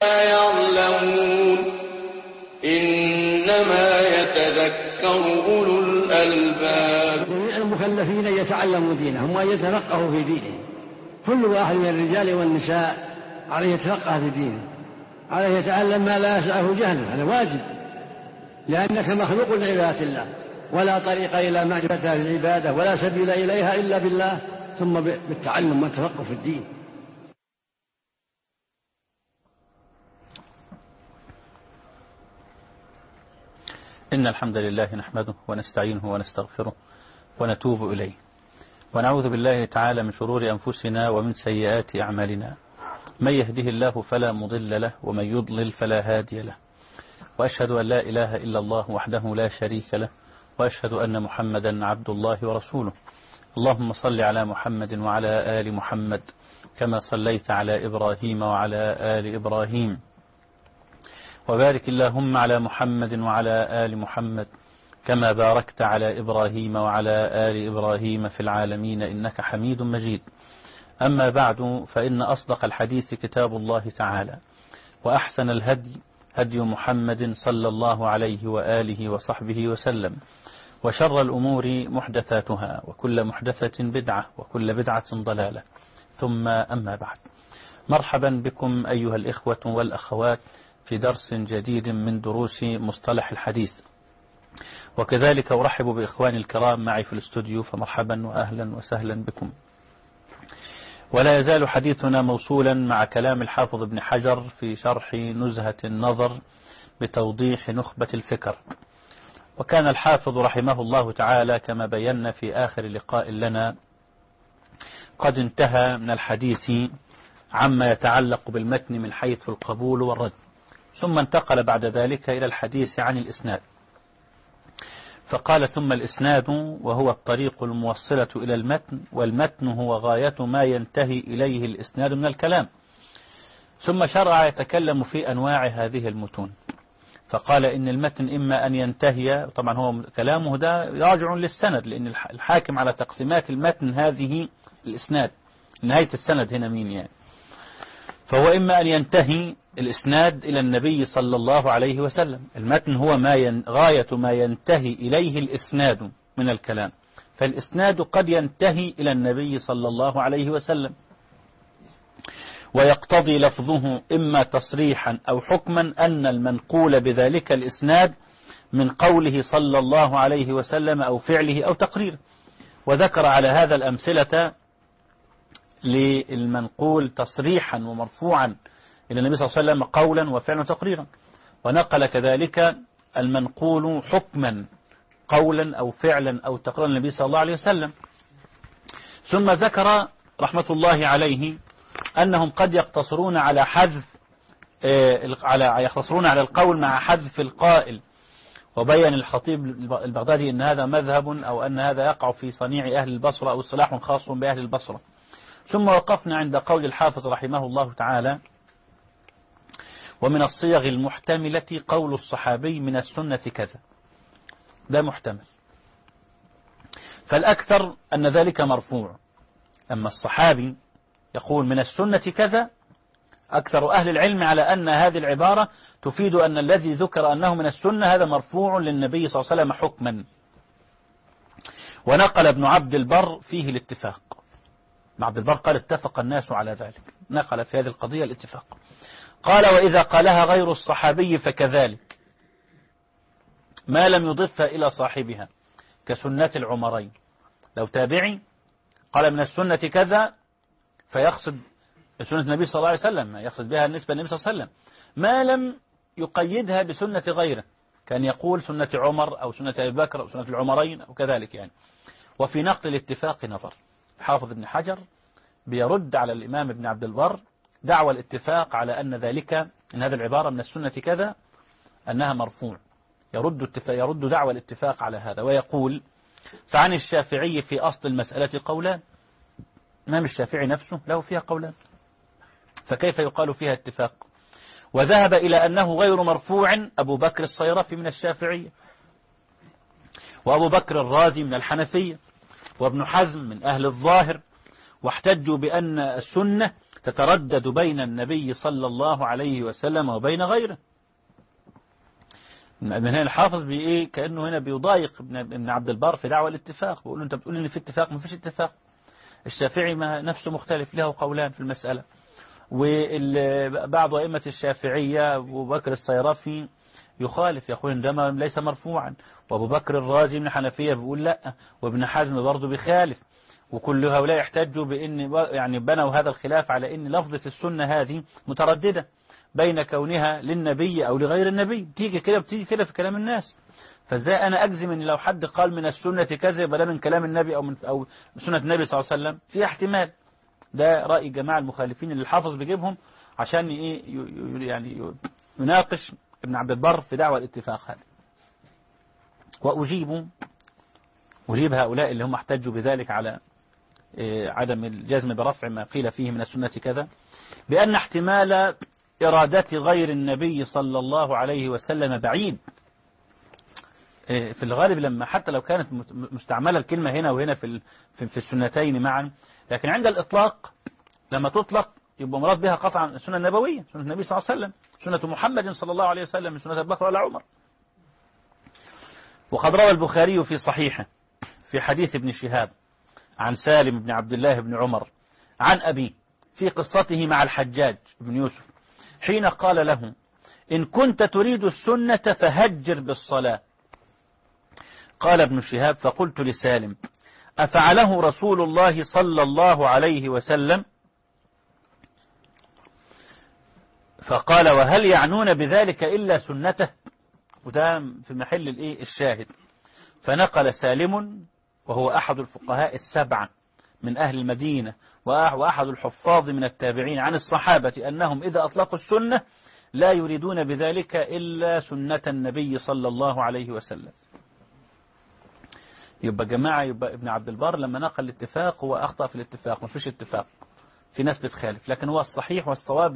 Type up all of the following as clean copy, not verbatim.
لا يعلمون إنما يتذكر أولو الألباب. جميع المكلفين يتعلموا دينهم وأن يتفقهوا في دينهم. كل واحد من الرجال والنساء عليه يتفقه في دينه، عليه يتعلم ما لا يسعه جهله، هذا واجب، لأنك مخلوق لعبادة الله، ولا طريق إلى معرفة العبادة ولا سبيل إليها إلا بالله، ثم بالتعلم والتفقه في الدين. إن الحمد لله نحمده ونستعينه ونستغفره ونتوب إليه، ونعوذ بالله تعالى من شرور أنفسنا ومن سيئات أعمالنا. من يهده الله فلا مضل له، ومن يضلل فلا هادي له، وأشهد أن لا إله إلا الله وحده لا شريك له، وأشهد أن محمدا عبد الله ورسوله. اللهم صل على محمد وعلى آل محمد كما صليت على إبراهيم وعلى آل إبراهيم، وبارك اللهم على محمد وعلى آل محمد كما باركت على إبراهيم وعلى آل إبراهيم في العالمين إنك حميد مجيد. أما بعد، فإن أصدق الحديث كتاب الله تعالى، وأحسن الهدي هدي محمد صلى الله عليه وآله وصحبه وسلم، وشر الأمور محدثاتها، وكل محدثة بدعة، وكل بدعة ضلالة، ثم أما بعد. مرحبا بكم أيها الإخوة والأخوات في درس جديد من دروس مصطلح الحديث، وكذلك أرحب بإخواني الكرام معي في الاستوديو، فمرحبا وأهلا وسهلا بكم. ولا يزال حديثنا موصولا مع كلام الحافظ ابن حجر في شرح نزهة النظر بتوضيح نخبة الفكر. وكان الحافظ رحمه الله تعالى كما بينا في آخر لقاء لنا قد انتهى من الحديث عما يتعلق بالمتن من حيث القبول والرد، ثم انتقل بعد ذلك إلى الحديث عن الإسناد، فقال: ثم الإسناد وهو الطريق الموصلة إلى المتن، والمتن هو غاية ما ينتهي إليه الإسناد من الكلام. ثم شرع يتكلم في أنواع هذه المتون، فقال إن المتن إما أن ينتهي، طبعا هو كلامه ده راجع للسند، لأن الحاكم على تقسيمات المتن هذه الإسناد، نهاية السند هنا مين يعني، فهو إما أن ينتهي الإسناد إلى النبي صلى الله عليه وسلم. المتن هو غاية ما ينتهي إليه الإسناد من الكلام، فالإسناد قد ينتهي إلى النبي صلى الله عليه وسلم، ويقتضي لفظه إما تصريحا أو حكما أن المنقول بذلك الإسناد من قوله صلى الله عليه وسلم أو فعله أو تقريره. وذكر على هذا الأمثلة للمنقول تصريحا ومرفوعا إلى النبي صلى الله عليه وسلم قولا وفعلا وتقريرا، ونقل كذلك المنقول حكما قولا أو فعلا أو تقريرا النبي صلى الله عليه وسلم. ثم ذكر رحمة الله عليه أنهم قد يقتصرون على حذف يقتصرون على القول مع حذف القائل، وبين الخطيب البغدادي أن هذا مذهب، أو أن هذا يقع في صنيع أهل البصرة، أو اصطلاح خاص بأهل البصرة. ثم وقفنا عند قول الحافظ رحمه الله تعالى: ومن الصيغ المحتملة قول الصحابي من السنة كذا، ده محتمل، فالأكثر أن ذلك مرفوع. أما الصحابي يقول من السنة كذا، أكثر أهل العلم على أن هذه العبارة تفيد أن الذي ذكر أنه من السنة هذا مرفوع للنبي صلى الله عليه وسلم حكما. ونقل ابن عبد البر فيه الاتفاق، ابن عبد البر قال اتفق الناس على ذلك، نقل في هذه القضية الاتفاق. قال: وإذا قالها غير الصحابي فكذلك، ما لم يضفها إلى صاحبها، كسنة العمرين. لو تابعي قال من السنة كذا، فيقصد سنة النبي صلى الله عليه وسلم، يقصد بها النسبة للنبي صلى الله عليه وسلم، ما لم يقيدها بسنة غيره، كان يقول سنة عمر أو سنة أبي بكر أو سنة العمرين أو كذلك يعني. وفي نقل الاتفاق نظر. حافظ ابن حجر بيرد على الإمام ابن عبد البر دعوى الاتفاق على أن ذلك، أن هذه العبارة من السنة كذا أنها مرفوع، يرد دعوى الاتفاق على هذا، ويقول: فعن الشافعي في أصل المسألة قولان. الإمام الشافعي نفسه له فيها قولان، فكيف يقال فيها اتفاق؟ وذهب إلى أنه غير مرفوع أبو بكر الصيرفي من الشافعية، وأبو بكر الرازي من الحنفية، وابن حزم من أهل الظاهر، واحتجوا بأن السنة تتردد بين النبي صلى الله عليه وسلم وبين غيره. من هنا الحافظ بإيه كأنه هنا بيضايق ابن عبد البر في دعوة الاتفاق، بيقول له أنت بتقول إن في اتفاق، ما فيش اتفاق. الشافعي ما نفسه مختلف، له قولان في المسألة. وبعض أئمة الشافعية أبو بكر الصيرافي يخالف، يقول إن ده ليس مرفوعا، وأبو بكر الرازي من الحنفية بيقول لا، وابن حزم برضه بيخالف. وكل هؤلاء يحتجوا بأن يعني بنوا هذا الخلاف على أن لفظة السنة هذه مترددة بين كونها للنبي أو لغير النبي، تيجي كده بتيجي كده في كلام الناس. فازاي أنا أجزم أن لو حد قال من السنة كذا يبقى ده من كلام النبي أو سنة النبي صلى الله عليه وسلم؟ في احتمال. ده رأي جماعة المخالفين اللي الحافظ بيجيبهم عشان يعني يناقش ابن عبد البر في دعوة الاتفاق هذا. وأجيب هؤلاء اللي هم احتجوا بذلك على عدم الجزم برفع ما قيل فيه من السنة كذا، بأن احتمال إرادة غير النبي صلى الله عليه وسلم بعيد. في الغالب لما حتى لو كانت مستعملة الكلمة هنا وهنا في السنتين معا، لكن عند الإطلاق لما تطلق يبقى مراد بها قطعا السنة النبوية، سنة النبي صلى الله عليه وسلم، سنة محمد صلى الله عليه وسلم، من سنة أبي بكر ولا عمر. وقد روى البخاري في صحيحه في حديث ابن شهاب عن سالم بن عبد الله بن عمر عن أبيه في قصته مع الحجاج بن يوسف حين قال له: إن كنت تريد السنة فهجر بالصلاة. قال ابن شهاب: فقلت لسالم: أفعله رسول الله صلى الله عليه وسلم؟ فقال: وهل يعنون بذلك إلا سنته؟ وده في محل الشاهد. فنقل سالم وهو أحد الفقهاء السبعة من أهل المدينة وأحد الحفاظ من التابعين عن الصحابة أنهم إذا أطلقوا السنة لا يريدون بذلك إلا سنة النبي صلى الله عليه وسلم. يبقى جماعة، يبقى ابن عبد البر لما نقل الاتفاق هو أخطأ في الاتفاق، ما فيش اتفاق، في ناس بتخالف، لكن هو الصحيح والصواب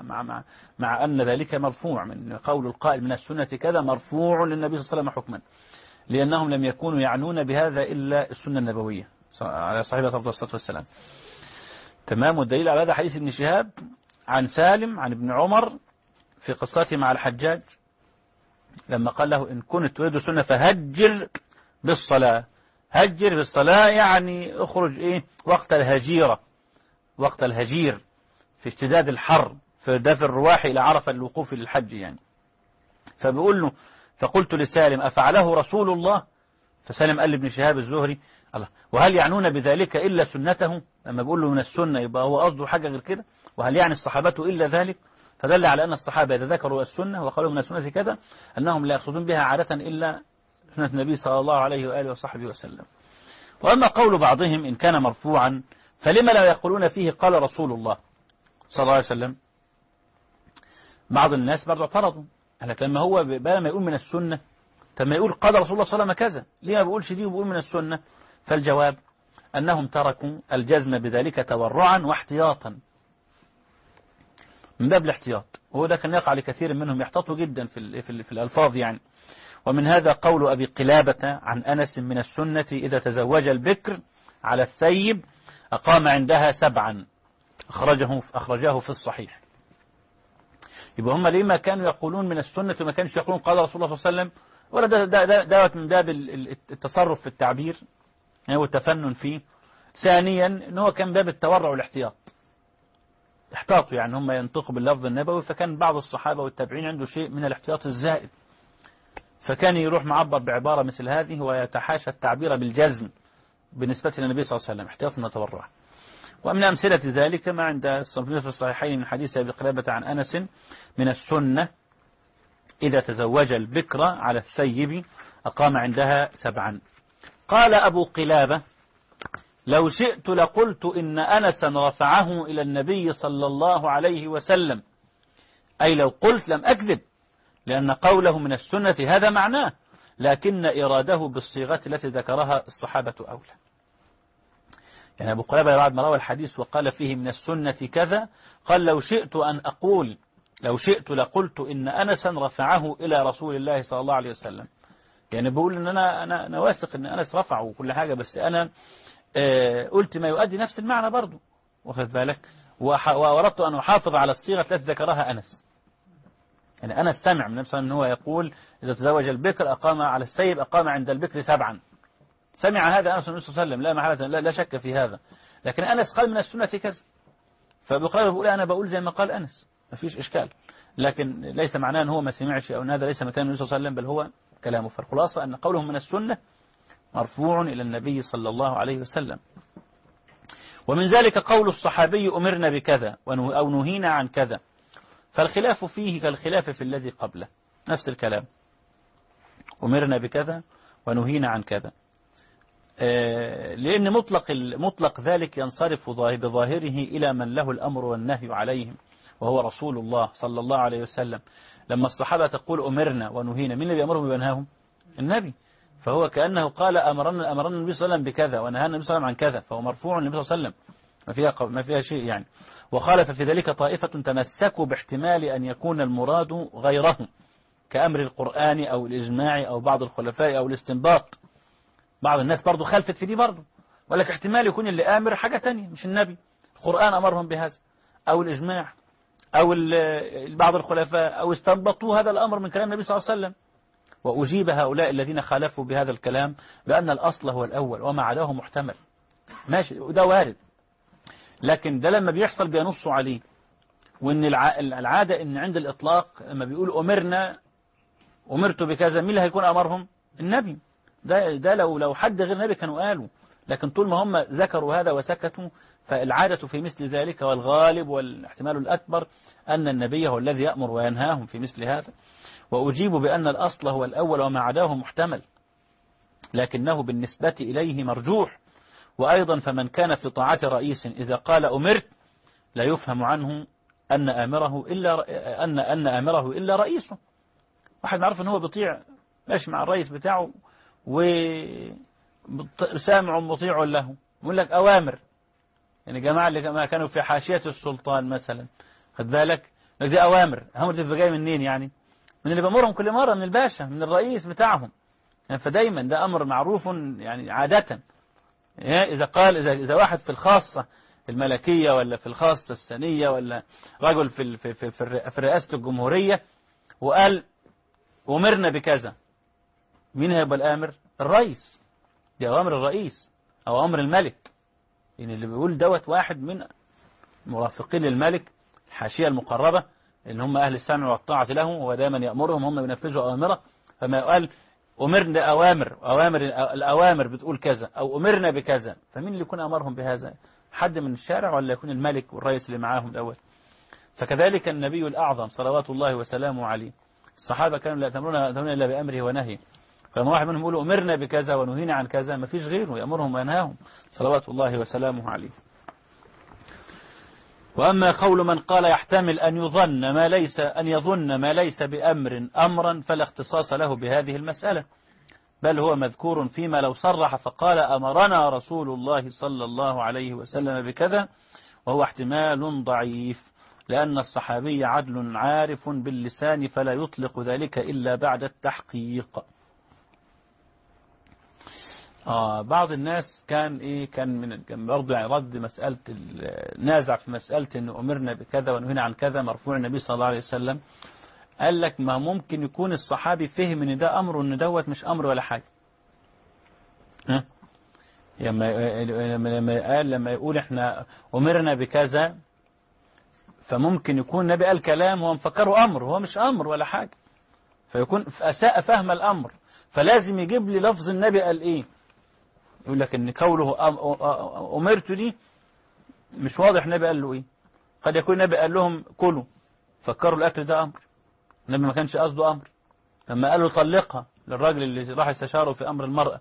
مع أن ذلك مرفوع من قول القائل من السنة كذا مرفوع للنبي صلى الله عليه وسلم حكما، لأنهم لم يكونوا يعنون بهذا إلا السنة النبوية على صاحبها أفضل الصلاة والسلام. تمام. والدليل على هذا حديث ابن شهاب عن سالم عن ابن عمر في قصته مع الحجاج لما قال له: إن كنت تريد السنة فهجر بالصلاة. هجر بالصلاة يعني اخرج وقت الهجيرة، وقت الهجير في اشتداد الحر، في دفع الرواح إلى عرفة الوقوف للحج يعني. فبيقول له: فقلت لسالم: أفعله رسول الله؟ فسالم قال لابن شهاب الزهري: الله، وهل يعنون بذلك إلا سنته؟ لما بيقول له من السنة يبقى هو قصده حاجة غير كده؟ وهل يعني الصحابة إلا ذلك؟ فدل على أن الصحابة إذا ذكروا السنة وقالوا من السنة كذا أنهم لا يقصدون بها عادة إلا سنة النبي صلى الله عليه وآله وصحبه وسلم. وأما قول بعضهم إن كان مرفوعا فلما لا يقولون فيه قال رسول الله صلى الله عليه وسلم؟ بعض الناس برضو اعترضوا، لكن لما هو بدل ما يقول من السنة لما يقول قال رسول الله صلى الله عليه وسلم كذا، ليه ما بيقولش دي وبيقول من السنة؟ فالجواب أنهم تركوا الجزم بذلك تورعا واحتياطا، من باب الاحتياط، وهو ده كان يقع لكثير منهم يحتاطوا جدا في الألفاظ يعني. ومن هذا قول أبي قلابة عن أنس: من السنة إذا تزوج البكر على الثيب أقام عندها 7، أخرجه في الصحيح. يبقى هم ليه ما كانوا يقولون من السنة وما كانش يقولون قال رسول الله صلى الله عليه وسلم؟ ولا ده من باب التصرف في التعبير يعني والتفنن فيه. ثانيا ان هو كان باب التورع والاحتياط، احتاطوا يعني هم ينطقوا باللفظ النبوي، فكان بعض الصحابة والتابعين عنده شيء من الاحتياط الزائد، فكان يروح معبر بعبارة مثل هذه ويتحاشى التعبير بالجزم بالنسبة للنبي صلى الله عليه وسلم احتياطا وتورعا. ومن أمثلة ذلك ما عند الصنفين في الصحيحين من حديث أبي قلابة عن أنس: من السنة إذا تزوج البكر على الثيب أقام عندها 7. قال أبو قلابة: لو شئت لقلت إن أنسا رفعه إلى النبي صلى الله عليه وسلم، أي لو قلت لم أكذب، لأن قوله من السنة هذا معناه، لكن إراده بالصيغة التي ذكرها الصحابة أولى. يعني أبو قلابة بعد ما روى الحديث وقال فيه من السنة كذا قال: لو شئت أن أقول، لو شئت لقلت إن أنسا رفعه إلى رسول الله صلى الله عليه وسلم. يعني بقول إن أنا واثق إن أنس رفعه وكل حاجة، بس أنا قلت ما يؤدي نفس المعنى برضو، واخد بالك. وأردت أن أحافظ على الصيغة التي ذكرها أنس. يعني أنس سمع من نفسه أنه يقول إذا تزوج البكر أقام على السيب أقام عند البكر 7. سمع هذا أنس النبي صلى الله عليه وسلم لا محالة، لا شك في هذا. لكن أنس قال من السنة كذا، فبقول أنا بقول زي ما قال أنس، ما فيش إشكال. لكن ليس معناه أن هو ما سمعش أو أن هذا ليس مكان النبي صلى الله عليه وسلم، بل هو كلامه. فالخلاصة أن قولهم من السنة مرفوع إلى النبي صلى الله عليه وسلم. ومن ذلك قول الصحابي أمرنا بكذا أو نهينا عن كذا، فالخلاف فيه كالخلاف في الذي قبله، نفس الكلام، أمرنا بكذا ونهينا عن كذا. لأن مطلق ذلك ينصرف بظاهره إلى من له الأمر والنهي عليهم، وهو رسول الله صلى الله عليه وسلم. لما الصحابة تقول أمرنا ونهينا، من اللي بيأمرهم وينهاهم؟ النبي. فهو كأنه قال أمرنا النبي صلى الله عليه وسلم بكذا ونهانا النبي صلى الله عليه وسلم عن كذا، فهو مرفوع للنبي صلى الله عليه وسلم، ما فيها شيء يعني. وخالف في ذلك طائفة تمسكوا باحتمال أن يكون المراد غيرهم، كأمر القرآن أو الإجماع أو بعض الخلفاء أو الاستنباط. بعض الناس برضو خلفت في دي برضو، ولكن احتمال يكون اللي آمر حاجة تانية مش النبي. القرآن أمرهم بهذا أو الإجماع أو بعض الخلفاء أو استنبطوا هذا الأمر من كلام النبي صلى الله عليه وسلم. وأجيب هؤلاء الذين خالفوا بهذا الكلام بأن الأصل هو الأول وما عداه محتمل. ماشي، وده وارد، لكن ده لما بيحصل بينصوا عليه. وإن العادة إن عند الإطلاق لما بيقول أمرت بكذا، مين اللي هيكون أمرهم؟ النبي. ده لو حد غير النبي كانوا قالوا، لكن طول ما هم ذكروا هذا وسكتوا، فالعادة في مثل ذلك والغالب والاحتمال الأكبر أن النبي هو الذي يأمر وينهاهم في مثل هذا. وأجيب بأن الأصل هو الأول وما عداه محتمل، لكنه بالنسبة إليه مرجوح. وأيضا فمن كان في طاعة رئيس إذا قال أمرت لا يفهم عنه أن آمره إلا رئيسه. واحد معروف أنه بيطيع، ماشي مع الرئيس بتاعه وسامع مطيع له، يقول لك أوامر. يعني جماعة اللي ما كانوا في حاشية السلطان مثلا، خد بالك، دي أوامر. هم دي جاي منين يعني؟ من اللي بأمرهم كل مرة، من الباشا، من الرئيس بتاعهم يعني. فدايما ده أمر معروف يعني عادة. إذا واحد في الخاصة الملكية ولا في الخاصة السنية ولا رجل في رئاسة الجمهورية وقال أمرنا بكذا، مين هيبقى الآمر؟ الرئيس. دي أوامر الرئيس أو أمر الملك. يعني اللي بيقول دوت واحد من مرافقين الملك، الحاشية المقربة اللي هم أهل السمع والطاعة له، هو دائما يأمرهم، هم بينفذوا أوامره. فما يقال أمرنا الأوامر بتقول كذا أو أمرنا بكذا، فمين اللي يكون أمرهم بهذا؟ حد من الشارع ولا يكون الملك والرئيس اللي معاهم الأول؟ فكذلك النبي الأعظم صلوات الله وسلامه عليه، الصحابة كانوا لا يأتمرون إلا بأمره ونهيه. فلما واحد منهم يقول أمرنا بكذا ونهينا عن كذا، ما فيش غيره يأمرهم وينهاهم صلوات الله وسلامه عليه. وأما قول من قال يحتمل أن يظن ما ليس بأمر أمرا، فلا اختصاص له بهذه المسألة، بل هو مذكور فيما لو صرح فقال أمرنا رسول الله صلى الله عليه وسلم بكذا، وهو احتمال ضعيف، لأن الصحابي عدل عارف باللسان فلا يطلق ذلك إلا بعد التحقيق. بعض الناس كان برضه يعني رد مسألة نازع في مسألة إنه أمرنا بكذا ونهينا عن كذا مرفوع النبي صلى الله عليه وسلم. قال لك ما ممكن يكون الصحابي فهم إن ده أمر وإن دوت مش أمر ولا حاجة. لما يقول إحنا أمرنا بكذا، فممكن يكون النبي قال كلام هو مفكره أمر، هو مش أمر ولا حاجة، فيكون أساء فهم الأمر، فلازم يجيب لي لفظ النبي قال إيه. يقول لك إن قوله أمرت دي مش واضح النبي قال له إيه. قد يكون النبي قال لهم كلوا، فكروا الأكل ده أمر، النبي ما كانش قصده أمر. لما قال له طلقها للراجل اللي راح يستشاره في أمر المرأة،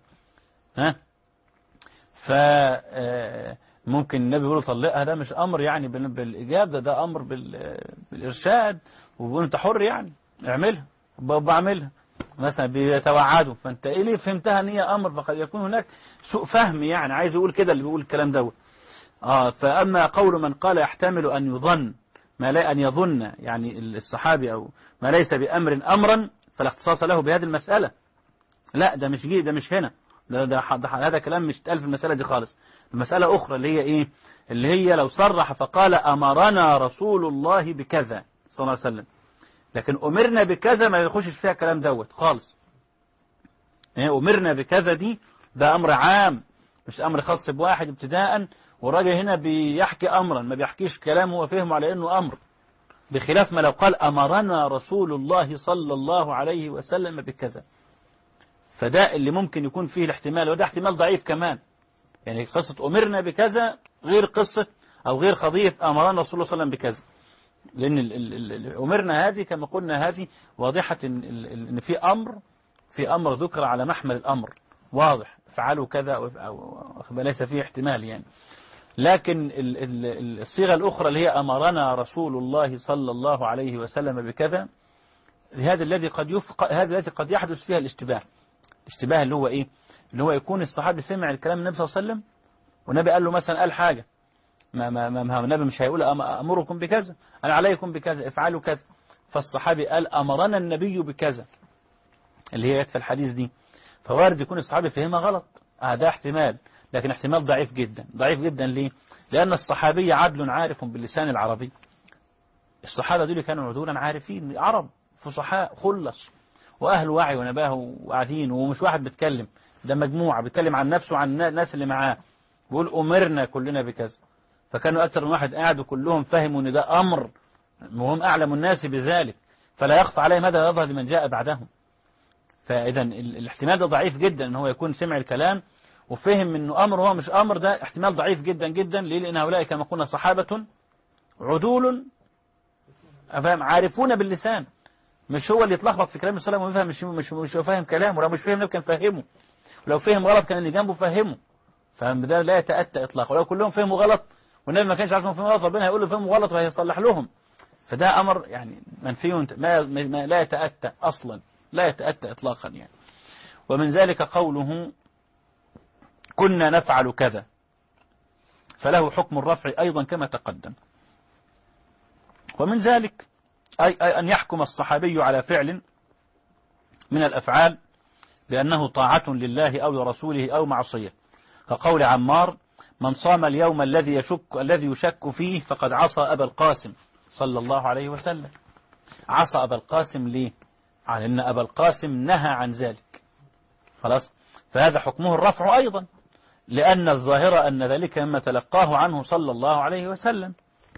فممكن النبي يقول له طلقها، ده مش أمر يعني بالإجاب، ده أمر بالإرشاد، ويقول أنت حر يعني اعملها، بعملها مثلا بيتوعدوا، فأنت إيه اللي فهمتها ان هي أمر، فقد يكون هناك سوء فهم يعني، عايز يقول كده اللي بيقول الكلام دوت. فأما قول من قال يحتمل أن يظن ما لا أن يظن يعني الصحابي أو ما ليس بأمر أمرا، فلا اختصاص له بهذه المسألة. لا، ده مش هنا، ده هذا كلام مش تقال في المسألة دي خالص. المسألة أخرى اللي هي إيه؟ اللي هي لو صرح فقال أمرنا رسول الله بكذا صلى الله عليه وسلم، لكن أمرنا بكذا ما يخشش فيها كلام دوت خالص. أمرنا بكذا دي ده أمر عام، مش أمر خاص بواحد ابتداء، والراجل هنا بيحكي أمرا ما بيحكيش كلام هو فهمه على أنه أمر، بخلاف ما لو قال أمرنا رسول الله صلى الله عليه وسلم بكذا، فده اللي ممكن يكون فيه الاحتمال، وده احتمال ضعيف كمان. يعني قصة أمرنا بكذا غير قصة أو غير قضية أمرنا رسول الله صلى الله عليه وسلم بكذا، لأن أمرنا هذه كما قلنا هذه واضحة إن في أمر ذكر على محمل الأمر واضح، فعلوا كذا أو ليس فيه احتمال يعني. لكن الصيغة الأخرى اللي هي أمرنا رسول الله صلى الله عليه وسلم بكذا، هذا الذي قد يحدث فيها الاشتباه اللي هو إيه؟ اللي هو يكون الصحابي سمع الكلام النبي صلى الله عليه وسلم، والنبي قال له مثلا قال حاجة ما النبي مش هيقول أمركم بكذا، أنا عليكم بكذا، افعلوا كذا، فالصحابي قال أمرنا النبي بكذا اللي هي في الحديث دي، فوارد يكون الصحابي فهمها غلط. ده احتمال، لكن احتمال ضعيف جدا. ضعيف جدا ليه؟ لأن الصحابي عدل عارف باللسان العربي. الصحابة دول كانوا عدولا عارفين، عرب فصحاء خلص وأهل وعي ونباه وقاعدين، ومش واحد بيتكلم، ده مجموعة بيتكلم عن نفسه وعن الناس اللي معاه، بيقول أمرنا كلنا بكذا، فكانوا أكثر من واحد قاعد وكلهم فهموا أن ده أمر، وهم أعلم الناس بذلك، فلا يخفى عليهم هذا يظهر لمن جاء بعدهم. فإذا الاحتمال ده ضعيف جدا ان هو يكون سمع الكلام وفهم انه امر وهو مش امر، ده احتمال ضعيف جدا جدا. ليه؟ لان هؤلاء كما قلنا صحابة عدول عارفون باللسان، مش هو اللي يتلخبط في كلام الصلاة وما يفهم، مش فاهم كلامه، ولو مش فاهم كان فهمه، ولو فهم غلط كان اللي جنبه فهمه، فده لا يتأتى اطلاقا. ولو كلهم فهموا غلط والنبي ما كانش عارفهم فهموا غلط، ربنا هيقول له فهموا غلط وهيصلح لهم، فده امر يعني منفي ما لا يتأتى اصلا، لا يتأتى اطلاقا يعني. ومن ذلك قوله كنا نفعل كذا، فله حكم الرفع أيضا كما تقدم. ومن ذلك أي أن يحكم الصحابي على فعل من الأفعال بأنه طاعة لله أو لرسوله أو معصية، كقول عمار من صام اليوم الذي يشك فيه فقد عصى أبا القاسم صلى الله عليه وسلم. عصى أبا القاسم ليه؟ على أن أبا القاسم نهى عن ذلك، خلاص، فهذا حكمه الرفع أيضا، لأن الظاهرة أن ذلك مما تلقاه عنه صلى الله عليه وسلم.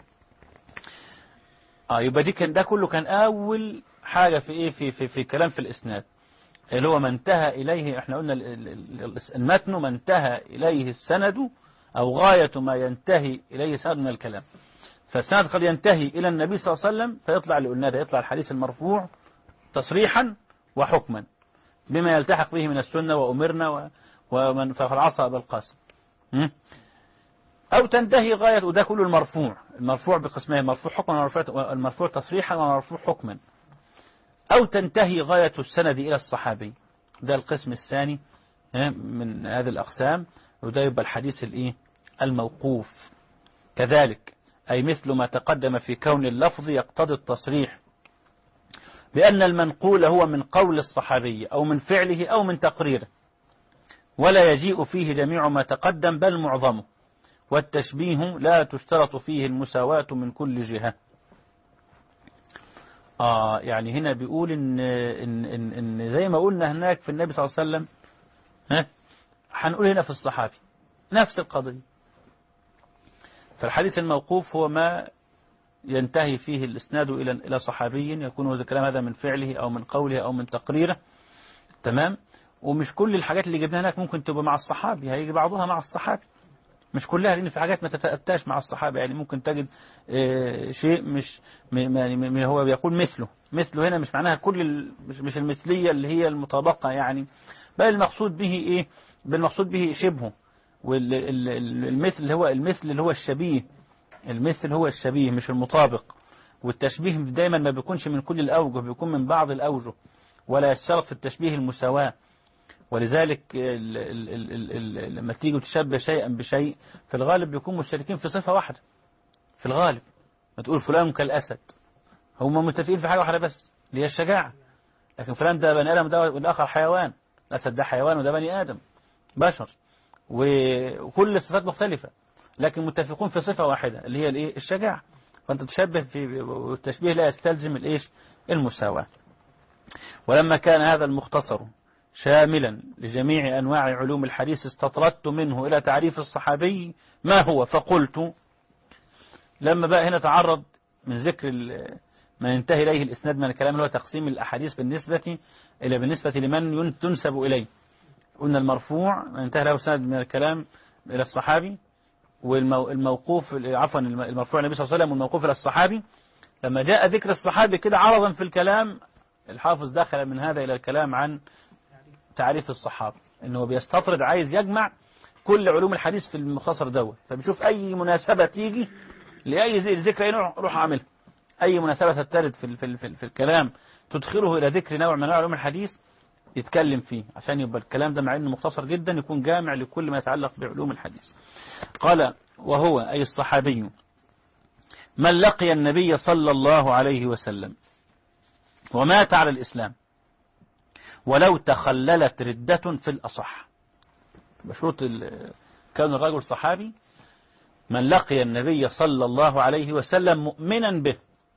يبقى ده كله كان أول حاجة في إيه في كلام في الإسناد، اللي هو ما انتهى إليه، احنا قلنا المتن ما انتهى إليه السند أو غاية ما ينتهي إليه السند من الكلام. فالسند قد ينتهي إلى النبي صلى الله عليه وسلم فيطلع اللي قلنا ده، يطلع الحديث المرفوع تصريحا وحكما بما يلتحق به من السنة وأمرنا ومن فقد عصى أبا القاسم، أو تنتهي غاية، وده كله المرفوع بقسمين، مرفوع حكما والمرفوع تصريحا والمرفوع حكما، أو تنتهي غاية السند إلى الصحابي، ده القسم الثاني من هذه الأقسام، وده يبقى الحديث الموقوف كذلك، أي مثل ما تقدم في كون اللفظ يقتضي التصريح بأن المنقول هو من قول الصحابي أو من فعله أو من تقريره، ولا يجيء فيه جميع ما تقدم بل معظمه، والتشبيه لا تشترط فيه المساواة من كل جهة. يعني هنا بيقول إن زي ما قلنا هناك في النبي صلى الله عليه وسلم، هنقول هنا في الصحابي نفس القضية. فالحديث الموقوف هو ما ينتهي فيه الإسناد إلى صحابي، يكون الكلام هذا من فعله أو من قوله أو من تقريره، تمام. ومش كل الحاجات اللي جبناها هناك ممكن تبقى مع الصحابي، هيجي بعضها مع الصحابي، مش كلها، لأن في حاجات ما تتأتاش مع الصحابة، يعني ممكن تجد شيء مش هو بيقول مثله هنا مش معناها مش المثلية اللي هي المطابقة يعني، بل المقصود به إيه؟ بالمقصود به شبهه، والمثل اللي هو الشبيه، المثل هو الشبيه مش المطابق، والتشبيه دايما ما بيكونش من كل الأوجه، بيكون من بعض الأوجه، ولا يشترط في التشبيه المساواة. ولذلك لما تيجي تشبه شيئا بشيء في الغالب بيكون مشتركين في صفة واحدة، في الغالب ما تقول فلان كالأسد، هم متفقين في حاجة واحدة بس اللي هي الشجاعة، لكن فلان ده بني آدم ده والآخر حيوان، الأسد ده حيوان وده بني آدم بشر، وكل الصفات مختلفة لكن متفقون في صفة واحدة اللي هي الايه الشجاعة. فأنت تشبه في والتشبيه لا يستلزم الايش المساواة. ولما كان هذا المختصر شاملا لجميع أنواع علوم الحديث استطردت منه إلى تعريف الصحابي ما هو، فقلت لما بقى هنا تعرض من ذكر ما ينتهي إليه الإسناد من الكلام اللي هو تقسيم الأحاديث بالنسبة لمن تنسب إليه. قلنا المرفوع ما ينتهي له سند من الكلام إلى الصحابي، والموقوف عفوا المرفوع النبي صلى الله عليه وسلم والموقوف إلى الصحابي. لما جاء ذكر الصحابي كده عرضا في الكلام الحافظ دخل من هذا إلى الكلام عن تعريف الصحابة، إنه بيستطرد عايز يجمع كل علوم الحديث في المختصر دوت، فبيشوف أي مناسبة تيجي لأي ذكر أي نوع روح عاملها، أي مناسبة تترد في الكلام تدخله إلى ذكر نوع من علوم الحديث يتكلم فيه، عشان يبقى الكلام ده مع إنه مختصر جدا يكون جامع لكل ما يتعلق بعلوم الحديث. قال وهو أي الصحابي من لقي النبي صلى الله عليه وسلم ومات على الإسلام ولو تخللت ردة في الأصح. بشروط كون الرجل صحابي من لقي النبي صلى الله عليه وسلم مؤمنا به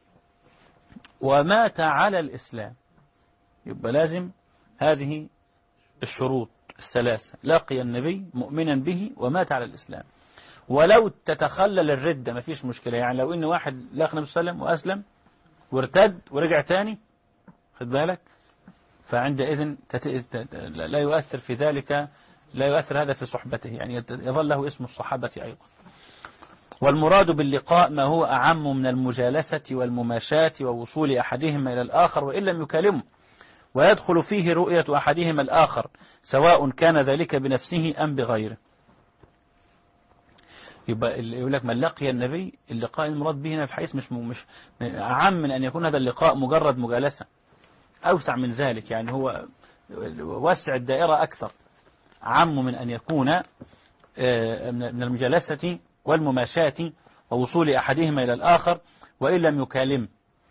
ومات على الإسلام، يبقى لازم هذه الشروط الثلاثة: لقي النبي مؤمنا به ومات على الإسلام. ولو تتخلل الردة ما فيش مشكلة، يعني لو إن واحد لقى النبي صلى الله عليه وسلم وأسلم وارتد ورجع تاني، خد بالك، فعندئذ لا يؤثر في ذلك، لا يؤثر هذا في صحبته، يعني يظل له اسم الصحابة أيضا. والمراد باللقاء ما هو أعم من المجالسة والمماشاة ووصول أحدهما إلى الآخر وإن لم يكلمه، ويدخل فيه رؤية أحدهما الآخر سواء كان ذلك بنفسه أم بغيره. يبقى يقول لك من لقي النبي، اللقاء المراد به هنا في حيث مش أعم من أن يكون هذا اللقاء مجرد مجالسة، أوسع من ذلك، يعني هو وسع الدائرة أكثر، أعم من أن يكون من المجالسة والمماشاة ووصول أحدهما إلى الآخر وإن لم يكالم،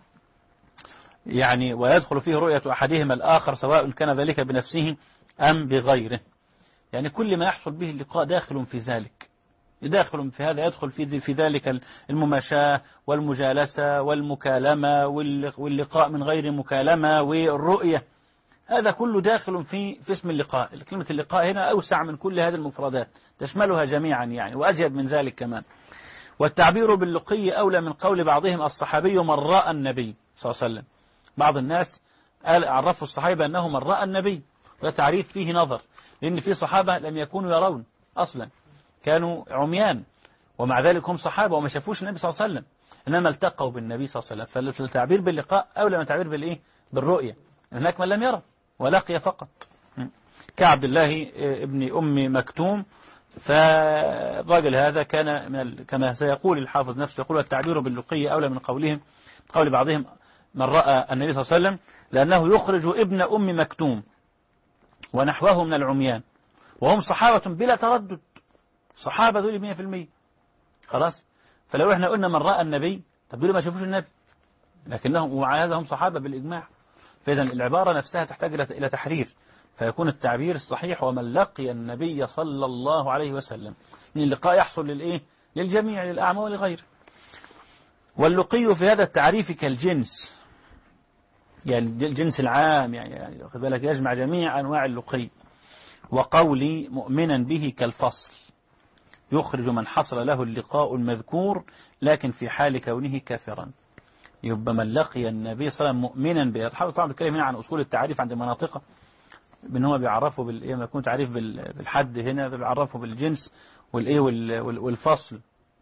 يعني ويدخل فيه رؤية أحدهما الآخر سواء كان ذلك بنفسه أم بغيره، يعني كل ما يحصل به اللقاء داخل في ذلك، داخل في هذا، يدخل في ذلك المماشاة والمجالسة والمكالمة واللقاء من غير مكالمة والرؤية، هذا كله داخل في اسم اللقاء. كلمة اللقاء هنا أوسع من كل هذه المفردات، تشملها جميعا يعني، وأزيد من ذلك كمان. والتعبير باللقي أولى من قول بعضهم الصحابي من رأى النبي صلى الله عليه وسلم. بعض الناس عرفوا الصحابة أنه من رأى النبي، وده تعريف فيه نظر، لأن في صحابة لم يكونوا يرون أصلا، كانوا عميان، ومع ذلك هم صحابة وما شافوش النبي صلى الله عليه وسلم، إنما التقوا بالنبي صلى الله عليه وسلم. فالتعبير باللقاء أولى من التعبير بالإيه؟ بالرؤية. هناك من لم يرى ولقي فقط، كعبد الله ابن أم مكتوم. فالراجل هذا كان كما سيقول الحافظ نفسه، يقول التعبير باللقي أولى من قول بعضهم من رأى النبي صلى الله عليه وسلم، لأنه يخرج ابن أم مكتوم ونحوه من العميان، وهم صحابة بلا تردد، صحابة دول 100%. خلاص، فلو احنا قلنا من رأى النبي، طب دول ما شافوش النبي، لكنهم ومع هذا هم صحابة بالإجماع. فإذا العبارة نفسها تحتاج إلى تحرير، فيكون التعبير الصحيح ومن لقي النبي صلى الله عليه وسلم، من اللقاء يحصل للإيه؟ للجميع، للأعمى ولغيره. واللقي في هذا التعريف كالجنس، يعني الجنس العام، يعني خد بالك يجمع جميع أنواع اللقي. وقولي مؤمنا به كالفصل، يخرج من حصل له اللقاء المذكور لكن في حال كونه كافرا. يبقى من لقي النبي صلى الله عليه وسلم مؤمنا به، الحافظ طبعا بيتكلم هنا عن أصول التعريف عند المناطق، بأن هو بيعرفه لما يكون تعريف بالحد، هنا بيعرفه بالجنس والفصل.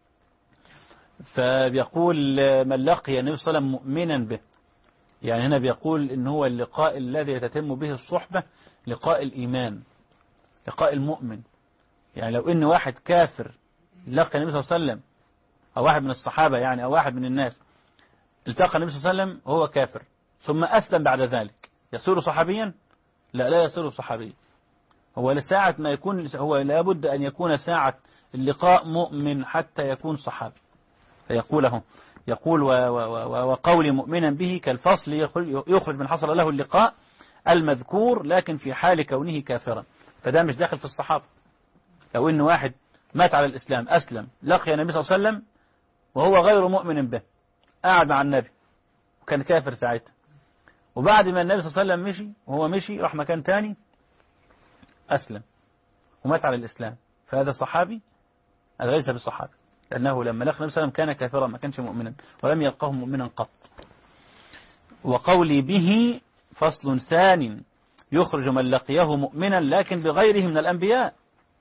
فبيقول من لقي النبي صلى الله عليه وسلم مؤمنا به، يعني هنا بيقول إن هو اللقاء الذي يتتم به الصحبة لقاء الإيمان، لقاء المؤمن. يعني لو إن واحد كافر لقى النبي صلى الله عليه وسلم، أو واحد من الصحابة يعني، أو واحد من الناس التقى النبي صلى الله عليه وسلم وهو كافر ثم أسلم بعد ذلك، يصير صحابيا؟ لا يصير صحابيا. هو لساعة ما يكون، هو لابد أن يكون ساعة اللقاء مؤمن حتى يكون صحابي. فيقول وقول مؤمنا به كالفصل، يخرج من حصل له اللقاء المذكور لكن في حال كونه كافرا، فده مش داخل في الصحابة، لو إن واحد مات على الإسلام أسلم لقي النبي صلى الله عليه وسلم وهو غير مؤمن به، قاعد مع النبي وكان كافر ساعتها، وبعد ما النبي صلى الله عليه وسلم مشي وهو مشي راح مكان تاني أسلم ومات على الإسلام، فهذا صحابي؟ هذا ليس بالصحابي، لأنه لما لقى النبي صلى الله عليه وسلم كان كافرا ما كانش مؤمنا ولم يلقاه مؤمنا قط. وقولي به فصل ثاني يخرج من لقيه مؤمنا لكن بغيره من الأنبياء.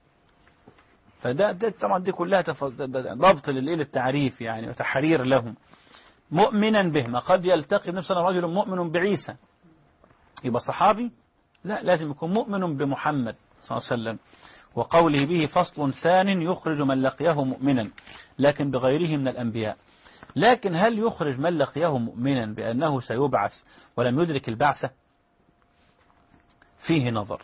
فده طبعا دي كلها ضبط للتعريف يعني وتحرير لهم. مؤمنا به، ما قد يلتقي بنفسه رجل مؤمن بعيسى يبقى صحابي؟ لا، لازم يكون مؤمن بمحمد صلى الله عليه وسلم. وقوله به فصل ثاني يخرج من لقيه مؤمنا لكن بغيره من الأنبياء. لكن هل يخرج من لقيه مؤمنا بأنه سيبعث ولم يدرك البعثة؟ فيه نظر.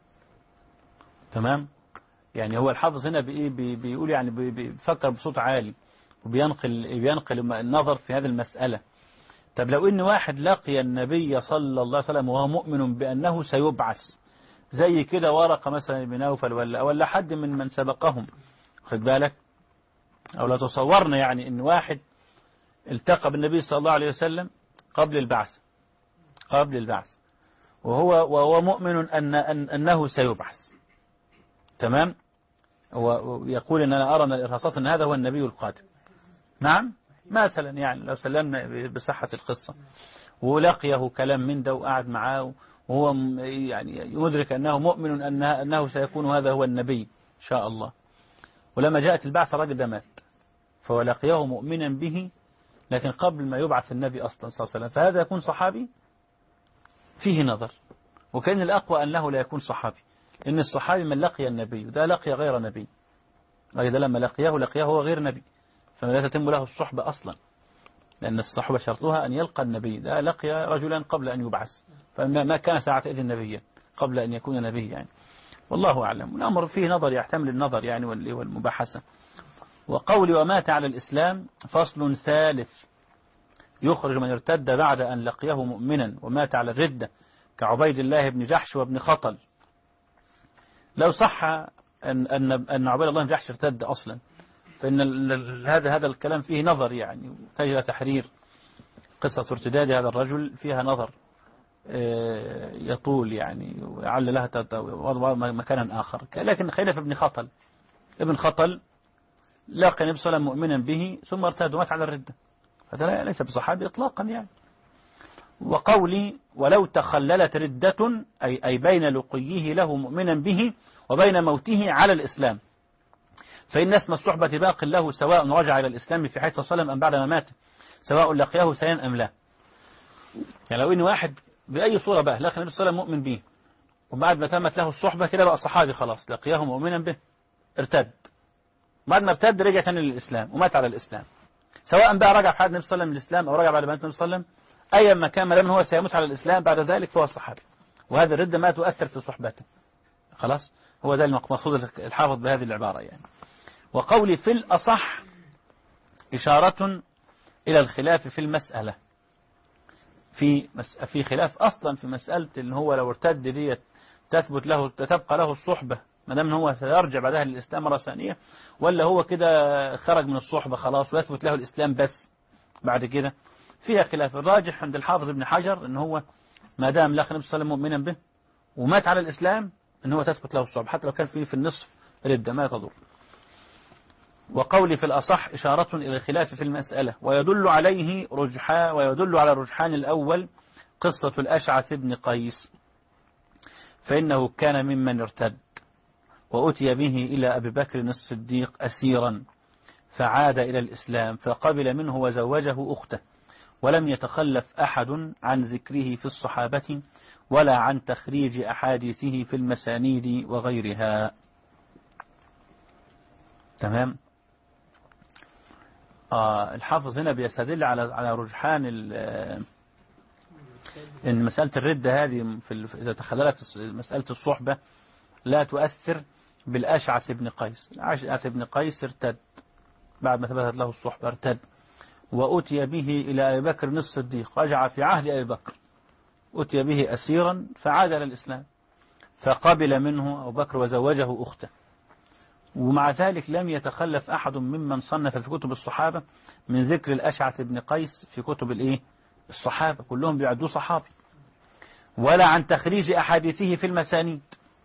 يعني هو الحافظ هنا بيقول يعني بيفكر بصوت عالي وبينقل النظر في هذه المسألة. طب لو إن واحد لقي النبي صلى الله عليه وسلم وهو مؤمن بأنه سيبعث، زي كده ورقة مثلا بن نوفل ولا حد من سبقهم، خد بالك، أو لا تصورنا يعني إن واحد التقى بالنبي صلى الله عليه وسلم قبل البعث وهو مؤمن أنه سيبعث، تمام، ويقول إن أنا أرى من الإرهاصات أن هذا هو النبي القادم. نعم، مثلا يعني لو سلمنا بصحة القصة ولقيه كلام من ده وقعد معاه وهو يعني يدرك أنه مؤمن أنه سيكون هذا هو النبي إن شاء الله، ولما جاءت البعث الرجل ده مات، فهو لقيه مؤمنا به لكن قبل ما يبعث النبي أصلا صلى الله عليه وسلم، فهذا يكون صحابي؟ فيه نظر. وكان الأقوى أنه لا يكون صحابي، إن الصحابي من لقي النبي، ده لقي غير نبي، ده لما لقيه هو غير نبي، فلا تتم له الصحبة أصلا، لأن الصحبة شرطها أن يلقى النبي، ده لقي رجلا قبل أن يبعث، فما كان ساعتئذ نبيا قبل أن يكون نبي يعني. والله أعلم. والأمر فيه نظر يحتمل النظر يعني والمباحثة. وقول ومات على الإسلام فصل ثالث يخرج من ارتد بعد أن لقيه مؤمنا ومات على الردة كعبيد الله بن جحش وابن خطل. لو صح أن عبيد الله بن جحش ارتد أصلا، فإن هذا الكلام فيه نظر يعني، تجرى تحرير قصة ارتداد هذا الرجل فيها نظر يطول يعني، ولعل لها مكانا آخر. لكن خلف ابن خطل لقى النبي صلى الله عليه وسلم مؤمنا به ثم ارتد ومات على الردة، هذا ليس بصحابي إطلاقا يعني. وقولي ولو تخللت ردة أي بين لقيه له مؤمنا به وبين موته على الإسلام، فإن اسم الصحبة باق له سواء رجع إلى الإسلام في حيث صلى الله عليه وسلم أم بعد ما مات، سواء لقيه سيئا أم لا. يعني لو إن واحد بأي صورة بقى لقى النبي صلى الله عليه وسلم مؤمن به وبعد ما تمت له الصحبة كده بقى صحابي خلاص، لقيه مؤمنا به ارتد، بعد ما ارتد رجع ثاني للإسلام ومات على الإسلام، سواء بقى رجع في حياة النبي صلى الله عليه وسلم للإسلام أو رجع بعد ما مات النبي صلى الله عليه وسلم، أيا ما كان ما دام هو سيموت على الإسلام بعد ذلك فهو الصحابي، وهذا الردة ما تؤثر في صحبته خلاص. هو ده المقصود الحافظ بهذه العبارة يعني. وقولي في الأصح إشارة إلى الخلاف في المسألة، في خلاف أصلا في مسألة إن هو لو ارتد دي تبقى له الصحبة ما دام هو سيرجع بعدها للإسلام مرة ثانية، ولا هو كده خرج من الصحبة خلاص ويثبت له الإسلام بس بعد كده. فيها خلاف. الراجح عند الحافظ ابن حجر إن هو ما دام لقى النبي صلى الله عليه وسلم مؤمنا به ومات على الإسلام إن هو تثبت له الصحبة حتى لو كان في النصف ردة ما تضر. وقولي في الأصح إشارة إلى الخلاف في المسألة، ويدل على الرجحان الأول قصة الأشعث بن قيس، فإنه كان ممن ارتد وأتي به إلى أبي بكر الصديق أسيرا فعاد إلى الإسلام فقبل منه وزوجه أخته، ولم يتخلف أحد عن ذكره في الصحابة ولا عن تخريج أحاديثه في المسانيد وغيرها. تمام. الحافظ هنا بيستدل على رجحان إن مسألة الردة هذه إذا تخللت مسألة الصحبة لا تؤثر بالأشعث بن قيس. الأشعث بن قيس ارتد بعد ما ثبتت له الصحبة، ارتد وأتي به إلى أبي بكر الصديق، رجع في عهد أبي بكر، أتي به أسيرا فعاد إلى الإسلام فقبل منه أبو بكر وزوجه أخته، ومع ذلك لم يتخلف أحد ممن صنف في كتب الصحابة من ذكر الأشعث بن قيس في كتب الصحابة، كلهم بيعدوه صحابي، ولا عن تخريج أحاديثه في المسانيد.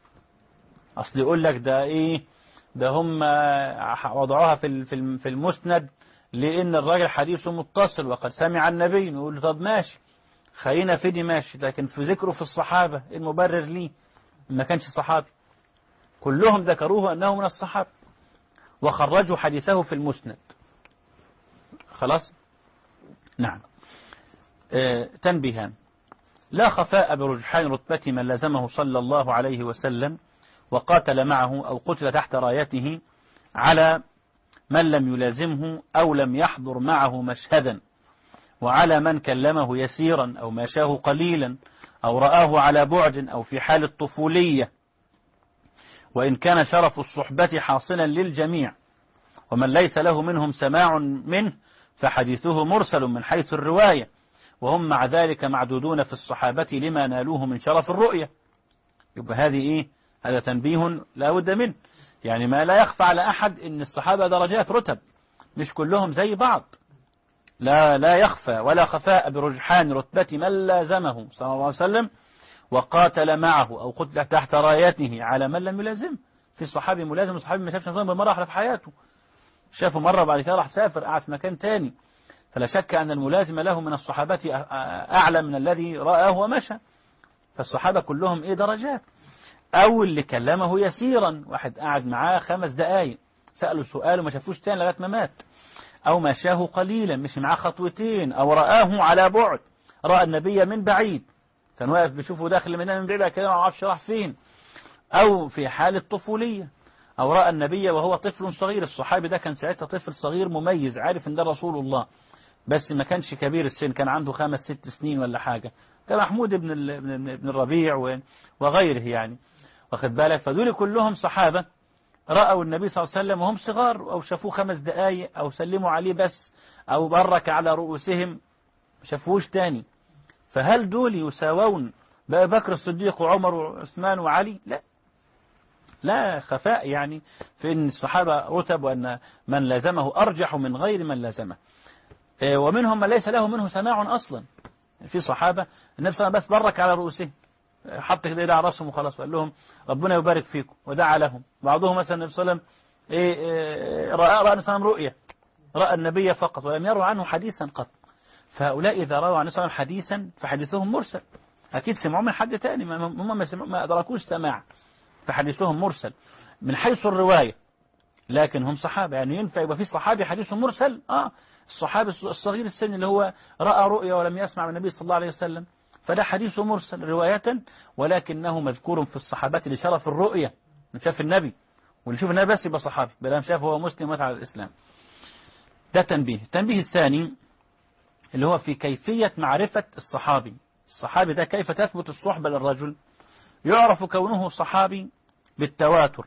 أصل يقول لك ده هم وضعوها في المسند لأن الراجل حديثه متصل وقد سمع النبي، نقول له طب ماشي خلينا في دي ماشي، لكن في ذكره في الصحابة المبرر ليه ما كانش صحابي. كلهم ذكروه أنه من الصحابة وخرجوا حديثه في المسند. خلاص. نعم. تنبيهان: لا خفاء برجحان رتبة من لزمه صلى الله عليه وسلم وقاتل معه أو قتل تحت رايته على من لم يلازمه أو لم يحضر معه مشهدا، وعلى من كلمه يسيرا أو ماشاه قليلا أو رآه على بعد أو في حال الطفولية، وإن كان شرف الصحبة حاصلا للجميع. ومن ليس له منهم سماع منه فحديثه مرسل من حيث الرواية، وهم مع ذلك معدودون في الصحابة لما نالوه من شرف الرؤية. يبقى هذه هذا تنبيه لا بد منه، يعني ما لا يخفى على أحد إن الصحابة درجات رتب، مش كلهم زي بعض. لا يخفى ولا خفاء برجحان رتبة من لازمه صلى الله عليه وسلم وقاتل معه أو قتل تحت رايته على من لم يلازمه. في صحابي ملازم وصحابي ما شافش نظام بالمرة في حياته، شافه مرة بعد كده راح سافر قعد في مكان تاني، فلا شك أن الملازم له من الصحابة أعلى من الذي رآه ومشى. فالصحابة كلهم درجات. أو اللي كلمه يسيرا، واحد قعد معاه 5 دقايق سأله سؤال وما شافوش تاني لغاية ما مات. أو مشاه قليلا، مشي معاه 2 خطوتين. أو رآه على بعد، رأى النبي من بعيد، كان واقف بيشوفه داخل المدينة من بعيد كده ما عرفش راح فين. أو في حال الطفولية، أو رأى النبي وهو طفل صغير. الصحابي ده كان ساعتها طفل صغير مميز عارف إن ده رسول الله، بس ما كانش كبير السن، كان عنده 5-6 سنين ولا حاجة، كمحمود بن الربيع وغيره يعني، واخد بالك. فدول كلهم صحابة رأوا النبي صلى الله عليه وسلم وهم صغار، أو شافوه 5 دقايق، أو سلموا عليه بس، أو برك على رؤوسهم ما شافوش تاني. فهل دول يساوون بأبي بكر الصديق وعمر وعثمان وعلي؟ لا خفاء يعني في أن الصحابة رتب، وأن من لازمه أرجح من غير من لازمه. ومنهم من ليس له منه سماع أصلا. في صحابة النبي صلى الله عليه وسلم بس برك على رؤوسهم، حط كده إيده على رأسهم وخلاص، وقال لهم ربنا يبارك فيكم ودعا لهم. بعضهم مثلا النبي صلى الله عليه وسلم رأى النبي صلى الله عليه وسلم رؤية، رأى النبي فقط ولم يروا عنه حديثا قط. فهؤلاء إذا رأوا عن النبي صلى الله عليه وسلم حديثا فحديثهم مرسل، أكيد سمعوا من حد تاني، هم ما أدركوش سماع، فحديثهم مرسل من حيث الرواية. لكن هم صحابة، يعني ينفع يبقى في صحابي حديثه مرسل؟ الصحابي الصغير السن اللي هو رأى رؤيا ولم يسمع من النبي صلى الله عليه وسلم، فده حديثه مرسل رواية، ولكنه مذكور في الصحابة لشرف الرؤية، من شاف النبي، واللي شوف النبي بس يبقى صحابي، بلا شاف هو مسلم ومات على الإسلام. ده تنبيه. التنبيه الثاني اللي هو في كيفية معرفة الصحابي ده كيف تثبت الصحبة للرجل. يعرف كونه صحابي بالتواتر،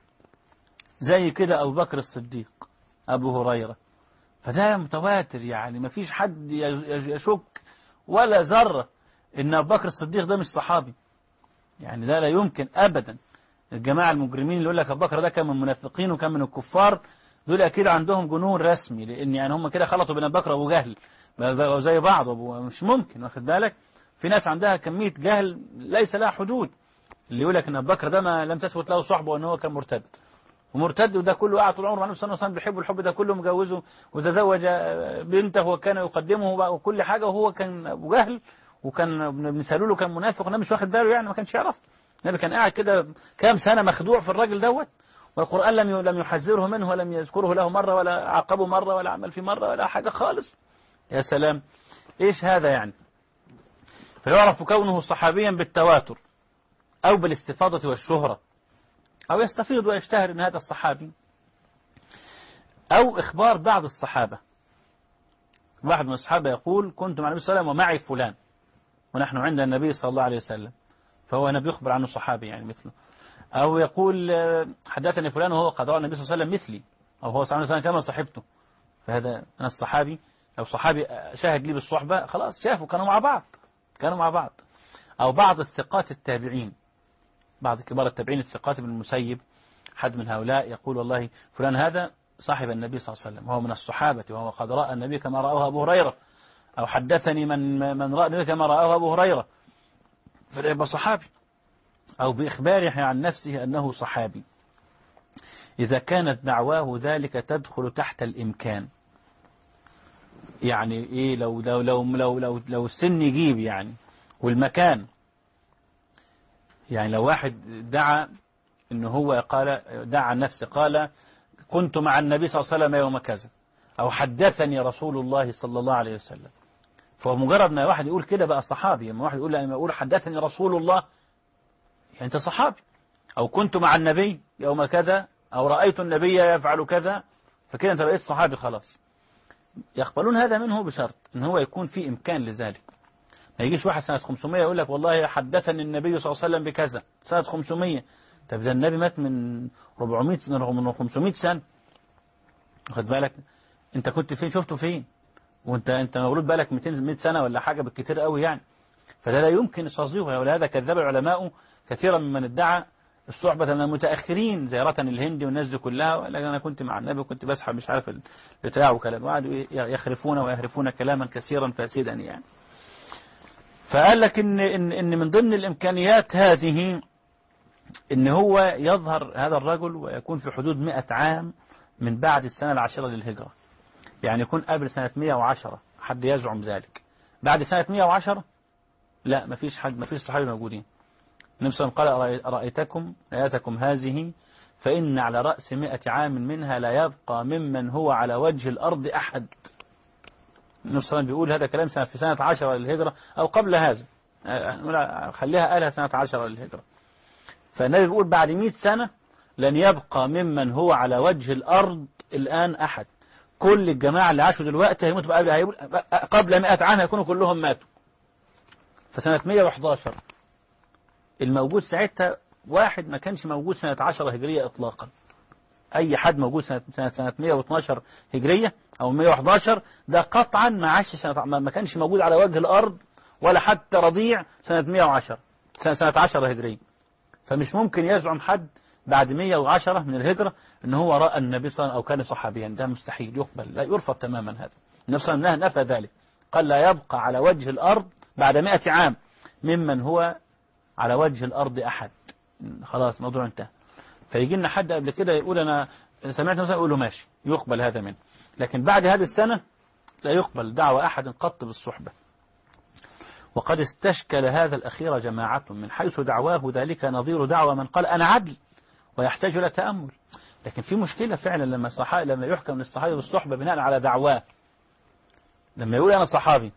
زي كده أبو بكر الصديق، أبو هريرة، فده متواتر، يعني ما فيش حد يشك ولا ذرة إن أبو بكر الصديق ده مش صحابي، يعني ده لا يمكن أبدا. الجماعة المجرمين اللي يقول لك أبو بكر ده كان من المنافقين وكان من الكفار، دول أكيد عندهم جنون رسمي، لأن يعني هم كده خلطوا بين أبو بكر وأبو جهل زي بعض، مش ممكن، واخد بالك. في ناس عندها كمية جهل ليس لها حدود، اللي يقول لك إن أبو بكر ده ما لم تثبت له صحبه وأن هو كان مرتد، وده كله قاعد طول عمره مع النبي صلى الله عليه وسلم بيحبه الحب ده كله، مجوزه وتزوج بنته وكان يقدمه وكل حاجة، وهو كان أبو جهل، وكان ابن سلول كان منافق، والنبي مش واخد باله، يعني ما كانش يعرف. النبي كان قاعد كده كام سنة مخدوع في الراجل دوت، والقرآن لم يحذره منه ولم يذكره له مرة ولا عاقبه مرة ولا عمل فيه مرة ولا حاجة خالص. يا سلام، إيش هذا يعني؟ فيعرف كونه صحابيا بالتواتر أو بالاستفاضة والشهرة، أو يستفيض ويشتهر أن هذا الصحابي، أو إخبار بعض الصحابة. واحد من الصحابة يقول كنت مع النبي صلى الله عليه وسلم ومعي فلان، ونحن عند النبي صلى الله عليه وسلم، فهو نبي يخبر عنه صحابي يعني مثله. أو يقول حدثني فلان وهو قد رأى النبي صلى الله عليه وسلم مثلي، أو هو صلى الله عليه وسلم كما صحبته، فهذا أنا الصحابي. أو صحابي شاهد لي بالصحبة، خلاص شافوا كانوا مع بعض. أو بعض الثقات التابعين، بعض كبار التابعين الثقات ابن المسيب، حد من هؤلاء يقول والله فلان هذا صاحب النبي صلى الله عليه وسلم وهو من الصحابة وهو قد رأى النبي كما رآه أبو هريرة، أو حدثني من رأى النبي كما رآه أبو هريرة، فيبقى صحابي، أو بإخباره عن نفسه أنه صحابي. إذا كانت دعواه ذلك تدخل تحت الإمكان، يعني إيه، لو السن يجيب يعني والمكان، يعني لو واحد دعا إنه هو قال، دعا عن نفسه قال كنت مع النبي صلى الله عليه وسلم يوم كذا، أو حدثني رسول الله صلى الله عليه وسلم، فهو مجرد ما واحد يقول كده بقى صحابي. لما واحد يقول حدثني رسول الله، يعني أنت صحابي. أو كنت مع النبي يوم كذا، أو رأيت النبي يفعل كذا، فكده أنت بقيت صحابي خلاص. يقبلون هذا منه بشرط إن هو يكون في إمكان لذلك. ما يجيش واحد سنة 500 يقول لك والله حدثني النبي صلى الله عليه وسلم بكذا سنة 500. طب ده النبي مات من 400 سنة، من 500 سنة، واخد بالك؟ أنت كنت فين؟ شفته فين؟ وأنت مولود بالك 200 سنة ولا حاجة بالكتير قوي يعني. فده لا يمكن تصديقه، ولهذا كذب العلماء كثيرا ممن ادعى الصحبة من المتأخرين زي رتن الهندي والناس دي كلها، وقال أنا كنت مع النبي وكنت بسحب مش عارف البتاع وكلام، وقعدوا يخرفون ويهرفون كلاما كثيرا فاسدا يعني. فقال لك إن من ضمن الإمكانيات هذه إن هو يظهر هذا الرجل ويكون في حدود 100 عام من بعد السنة العاشرة للهجرة، يعني يكون قبل سنة 110. حد يزعم ذلك؟ بعد سنة 110 لا، ما فيش حد، ما فيش صحابي موجودين. النبي صلى الله عليه وسلم قال أرأيتكم آياتكم هذه فإن على رأس 100 عام منها لا يبقى ممن هو على وجه الأرض أحد. النبي صلى الله عليه وسلم بيقول هذا كلام في سنة 10 للهجرة أو قبل هذا، خليها قالها سنة 10 للهجرة. فالنبي بيقول بعد 100 سنة لن يبقى ممن هو على وجه الأرض الآن أحد. كل الجماعة اللي عاشوا دلوقتي هيموتوا قبل 100 عام، هيكونوا كلهم ماتوا. فسنة 111 الموجود ساعتها واحد ما كانش موجود سنة 10 هجرية إطلاقا. أي حد موجود سنة 112 هجرية أو 111 ده قطعا ما عاش ما كانش موجود على وجه الأرض ولا حتى رضيع سنة 110 سنة 10 هجرية. فمش ممكن يزعم حد بعد 110 من الهجرة إن هو رأى النبي صلى الله عليه وسلم أو كان صحابيا، ده مستحيل يقبل، لا يرفض تماما هذا. النبي صلى الله عليه وسلم نفى ذلك، قال لا يبقى على وجه الأرض بعد 100 عام ممن هو على وجه الأرض أحد. خلاص الموضوع انتهى. فيجي لنا حد قبل كده يقول أنا سمعت مثلا، يقول له ماشي يقبل هذا منه، لكن بعد هذه السنة لا يقبل دعوة أحد قط بالصحبة. وقد استشكل هذا الأخير جماعة من حيث دعواه ذلك نظير دعوة من قال أنا عدل ويحتاج إلى تأمل. لكن في مشكلة فعلا لما يحكم للصحابي بالصحبة بناء على دعواه. لما يقول أنا صحابي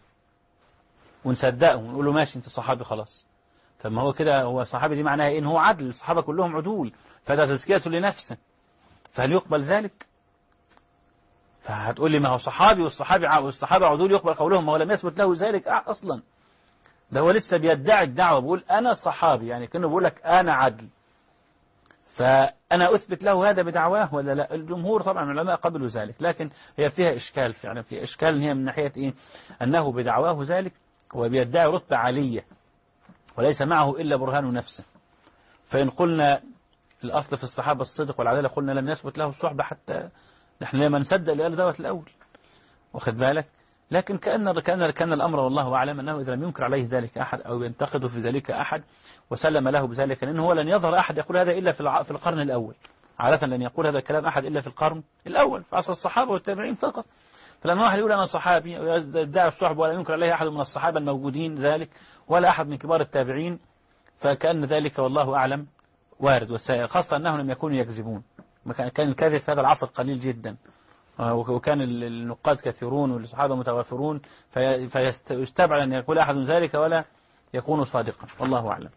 ونصدقه ونقول له ماشي أنت صحابي خلاص، طب ما هو كده هو صحابي دي معناها إيه؟ إن هو عدل، الصحابة كلهم عدول، فده تزكية لنفسه، فهل يقبل ذلك؟ فهتقول لي ما هو صحابي والصحابة عدول يقبل قولهم، ما هو لم يثبت له ذلك أصلا. ده هو لسه بيدعي الدعوة، بيقول أنا صحابي، يعني كأنه بيقول لك أنا عدل، فأنا أثبت له هذا بدعواه ولا لا؟ الجمهور طبعا من العلماء قبلوا ذلك، لكن هي فيها إشكال فعلا، فيها إشكال إن هي من ناحية إيه؟ أنه بدعواه ذلك هو بيدعي رتبة عالية وليس معه إلا برهان نفسه. فإن قلنا الأصل في الصحابة الصدق والعدالة، قلنا لم يثبت له الصحبة حتى نحن لما نصدق اللي قال دوت الأول، واخد بالك؟ لكن كان الأمر والله أعلم أنه إذا لم ينكر عليه ذلك أحد أو ينتقده في ذلك أحد وسلم له بذلك، لأنه هو لن يظهر أحد يقول هذا إلا في القرن الأول. عادة لن يقول هذا الكلام أحد إلا في القرن الأول في عصر الصحابة والتابعين فقط. فلما واحد يقول أنا صحابي ويدعي الصحبة ولا ينكر عليه أحد من الصحابة الموجودين ذلك ولا أحد من كبار التابعين، فكأن ذلك والله أعلم وارد، خاصة أنهم لم يكونوا يكذبون. كان الكذب في هذا العصر قليل جدا، وكان النقاد كثيرون والصحابة متوافرون، فيستبعد أن يقول أحد ذلك ولا يكون صادقا، والله أعلم.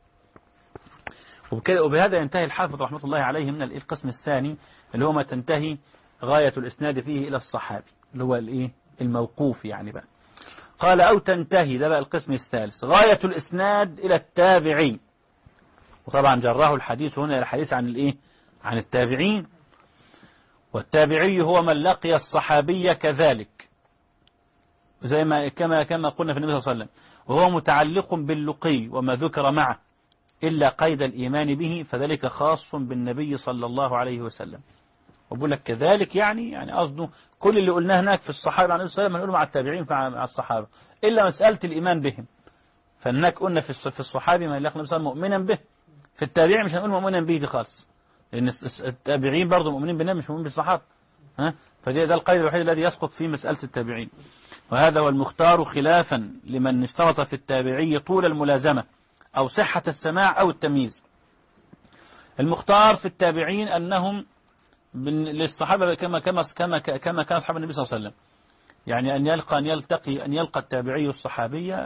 وبهذا ينتهي الحافظ رحمة الله عليه من القسم الثاني اللي هو ما تنتهي غاية الإسناد فيه إلى الصحابي، اللي هو الموقوف يعني بقى. قال أو تنتهي، ده بقى القسم الثالث، غاية الإسناد إلى التابعين. وطبعا جراه الحديث هنا الحديث عن عن التابعين، والتابعي هو من لقي الصحابي كذلك، زي ما كما قلنا في النبي صلى الله عليه وسلم، وهو متعلق باللقي وما ذكر معه، إلا قيد الإيمان به فذلك خاص بالنبي صلى الله عليه وسلم. وبقول لك كذلك يعني قصده كل اللي قلناه هناك في الصحابة عليه الصلاة والسلام هنقوله مع التابعين مع الصحابة إلا مسألة الإيمان بهم. فهناك قلنا في الصحابي ما يلاقي نفسه مؤمنا به، في التابعين مش هنقول مؤمنا به دي خالص، لأن التابعين برضه مؤمنين بالنبي مش مؤمنين بالصحابة. فده القيد الوحيد الذي يسقط في مسألة التابعين. وهذا هو المختار خلافا لمن اشترط في التابعي طول الملازمة أو صحة السماع أو التمييز. المختار في التابعين أنهم للصحابة كما كان أصحاب النبي صلى الله عليه وسلم، يعني أن يلقى التابعي الصحابية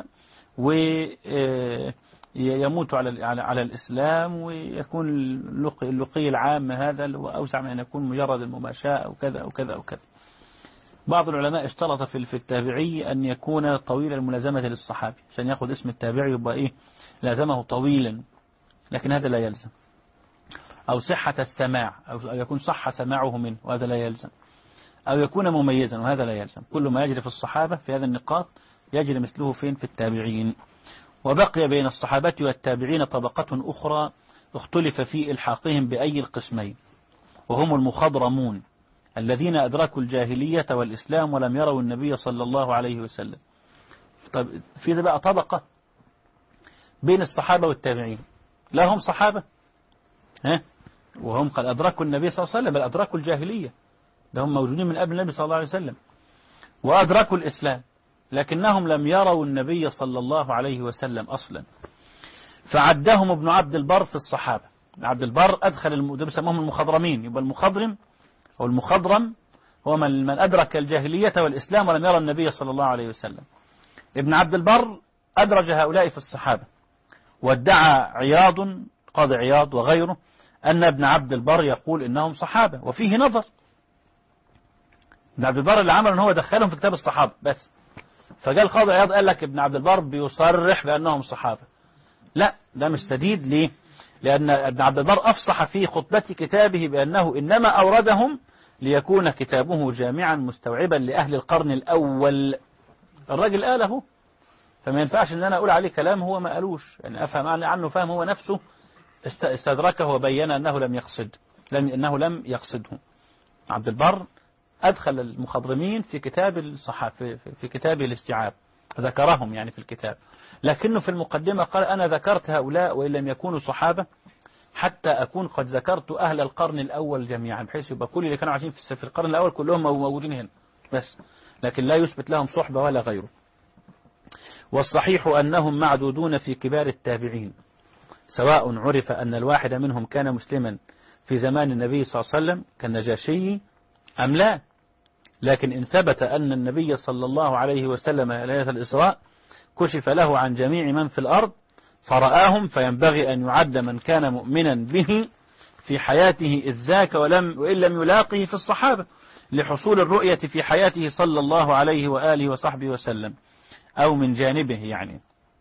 ويموت على الإسلام، ويكون اللقي العام هذا اللي هو أوسع من أن يكون مجرد المماشاة أو كذا أو كذا أو كذا. بعض العلماء اشترط في التابعي أن يكون طويل الملازمة للصحابي عشان يأخذ اسم التابعي يبقى لازمه طويلا، لكن هذا لا يلزم. أو صحة السماع أو يكون صح سماعه منه وهذا لا يلزم. أو يكون مميزا وهذا لا يلزم. كل ما يجري في الصحابة في هذا النقاط يجري مثله فين؟ في التابعين. وبقي بين الصحابة والتابعين طبقة أخرى اختلف في إلحاقهم بأي القسمين، وهم المخضرمون الذين أدركوا الجاهلية والإسلام ولم يروا النبي صلى الله عليه وسلم. طب في ذا بقى طبقة بين الصحابة والتابعين، لا هم صحابة وهم قد أدركوا النبي صلى الله عليه وسلم، بل أدركوا الجاهلية، ده هم موجودين من قبل النبي صلى الله عليه وسلم، وأدركوا الإسلام لكنهم لم يروا النبي صلى الله عليه وسلم أصلا. فعدهم ابن عبد البر في الصحابة. عبد البر أدخل ده بيسموهم المخضرمين. يبقى المخضرم أو المخضرم هو من أدرك الجاهلية والإسلام ولم يرى النبي صلى الله عليه وسلم. ابن عبد البر أدرج هؤلاء في الصحابة، وادعى عياض قاضي عياض وغيره أن ابن عبد البر يقول إنهم صحابة، وفيه نظر. ابن عبد البر اللي عمل ان هو دخلهم في كتاب الصحابة بس، فجاء القاضي عياض قال لك ابن عبد البر بيصرح بأنهم صحابة. لا، ده مش سديد. ليه؟ لأن ابن عبد البر أفصح في خطبة كتابه بأنه إنما أوردهم ليكون كتابه جامعا مستوعبا لأهل القرن الأول. الراجل قاله، فما ينفعش ان انا اقول عليه كلام هو ما قالوش، يعني افهم عنه فهم هو نفسه استدركه وبين انه لم يقصده. عبد البر ادخل المخضرمين في كتاب الصحابة في كتابه الاستيعاب، ذكرهم يعني في الكتاب، لكنه في المقدمة قال انا ذكرت هؤلاء وان لم يكونوا صحابة حتى اكون قد ذكرت اهل القرن الاول جميعا، بحيث يبقى كل اللي كانوا عايشين في القرن الاول كلهم موجودين هنا بس، لكن لا يثبت لهم صحبة ولا غيره. والصحيح أنهم معدودون في كبار التابعين، سواء عرف أن الواحد منهم كان مسلما في زمان النبي صلى الله عليه وسلم كالنجاشي أم لا. لكن إن ثبت أن النبي صلى الله عليه وسلم ليلة الإسراء كشف له عن جميع من في الأرض فرآهم، فينبغي أن يعد من كان مؤمنا به في حياته إذ ذاك وإن لم يلاقه في الصحابة، لحصول الرؤية في حياته صلى الله عليه وآله وصحبه وسلم أو من جانبه يعني.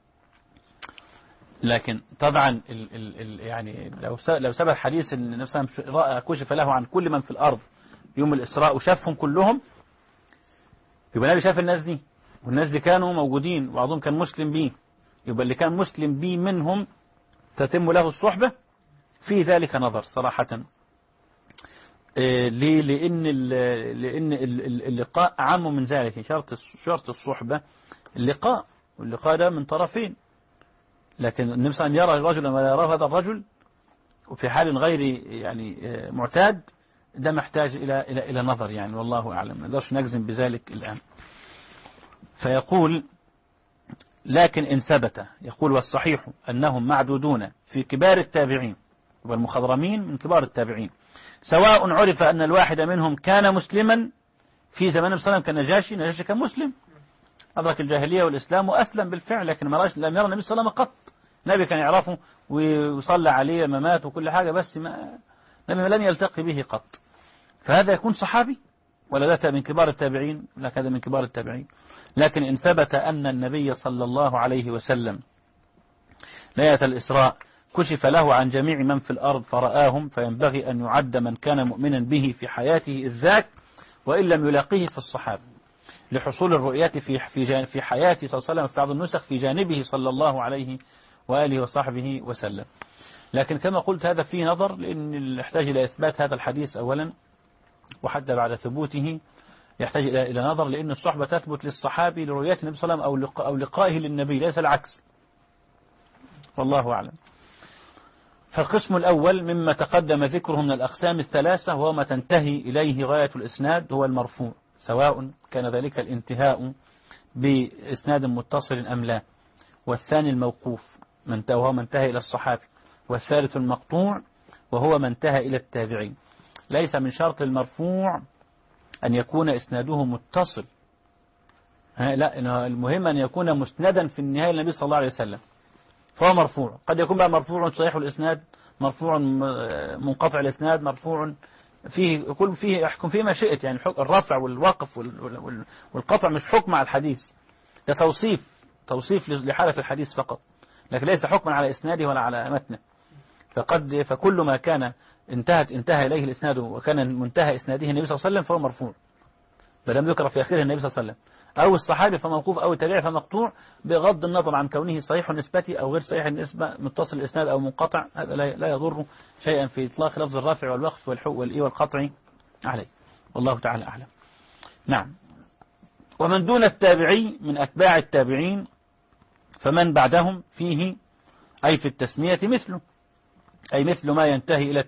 لكن طبعا يعني لو ثبت حديث ان النبي صلى الله عليه وسلم رأى كشف له عن كل من في الأرض يوم الإسراء وشافهم كلهم، يبقى النبي شاف الناس دي، والناس دي كانوا موجودين وبعضهم كان مسلم بيه، يبقى اللي كان مسلم بيه منهم تتم له الصحبة. في ذلك نظر صراحة. ليه؟ لأن اللقاء أعم من ذلك. شرط الصحبة اللقاء، واللقاء ده من طرفين، لكن النبي صلى الله عليه وسلم يرى رجلا ولا يراه هذا الرجل وفي حال غير يعني معتاد، ده محتاج إلى نظر يعني، والله أعلم، ما نقدرش نجزم بذلك الآن. فيقول لكن إن ثبت، يقول والصحيح أنهم معدودون في كبار التابعين، والمخضرمين من كبار التابعين، سواء عرف أن الواحد منهم كان مسلما في زمان النبي صلى الله عليه وسلم كالنجاشي كان مسلم، أدرك الجاهلية والإسلام وأسلم بالفعل، لكن لم يرى النبي صلى الله عليه وسلم قط. النبي كان يعرفه ويصلى عليه لما مات وكل حاجة، بس النبي لم يلتقي به قط. فهذا يكون صحابي ولا ذات من كبار التابعين؟ لا، هذا من كبار التابعين. لكن إن ثبت أن النبي صلى الله عليه وسلم ليلة الإسراء كشف له عن جميع من في الأرض فرآهم، فينبغي أن يعد من كان مؤمنا به في حياته إذ ذاك وإن لم يلاقيه في الصحابة، لحصول الرؤيات في حياته صلى الله عليه وسلم في بعض النسخ في جانبه صلى الله عليه وآله وصحبه وسلم. لكن كما قلت هذا فيه نظر، لأن يحتاج إلى إثبات هذا الحديث أولا، وحتى بعد ثبوته يحتاج إلى نظر، لأن الصحبة تثبت للصحابي لرؤية النبي صلى الله عليه وسلم أو لقائه للنبي، ليس العكس، والله أعلم. فالقسم الأول مما تقدم ذكره من الأقسام الثلاثة وهو ما تنتهي إليه غاية الإسناد هو المرفوع، سواء كان ذلك الانتهاء بإسناد متصل أم لا. والثاني الموقوف وهو من انتهى إلى الصحابي. والثالث المقطوع وهو من انتهى إلى التابعين. ليس من شرط المرفوع أن يكون إسناده متصل، لا، المهم أن يكون مسندا في النهاية للنبي صلى الله عليه وسلم، فهو مرفوع. قد يكون بقى مرفوع صحيح الإسناد، مرفوع منقطع الإسناد، مرفوع فيه يحكم فيه ما شئت، يعني الرفع والوقف والقطع مش حكم على الحديث، ده توصيف لحالة الحديث فقط، لكن ليس حكما على إسناده ولا على متنه. فكل ما كان انتهى إليه الإسناد وكان منتهى إسناده النبي صلى الله عليه وسلم فهو مرفوع، بدل ذكر في آخره النبي صلى الله عليه وسلم، أو الصحابي فموقوف، أو التابعي فمقطوع، بغض النظر عن كونه صحيح النسبة أو غير صحيح النسبة، متصل الإسناد أو منقطع، هذا لا يضر شيئا في إطلاق لفظ الرافع والوقف والقطع عليه، والله تعالى أعلم. نعم. ومن دون التابعي من أتباع التابعين فمن بعدهم فيه أي في التسمية مثله، أي مثل ما ينتهي إلى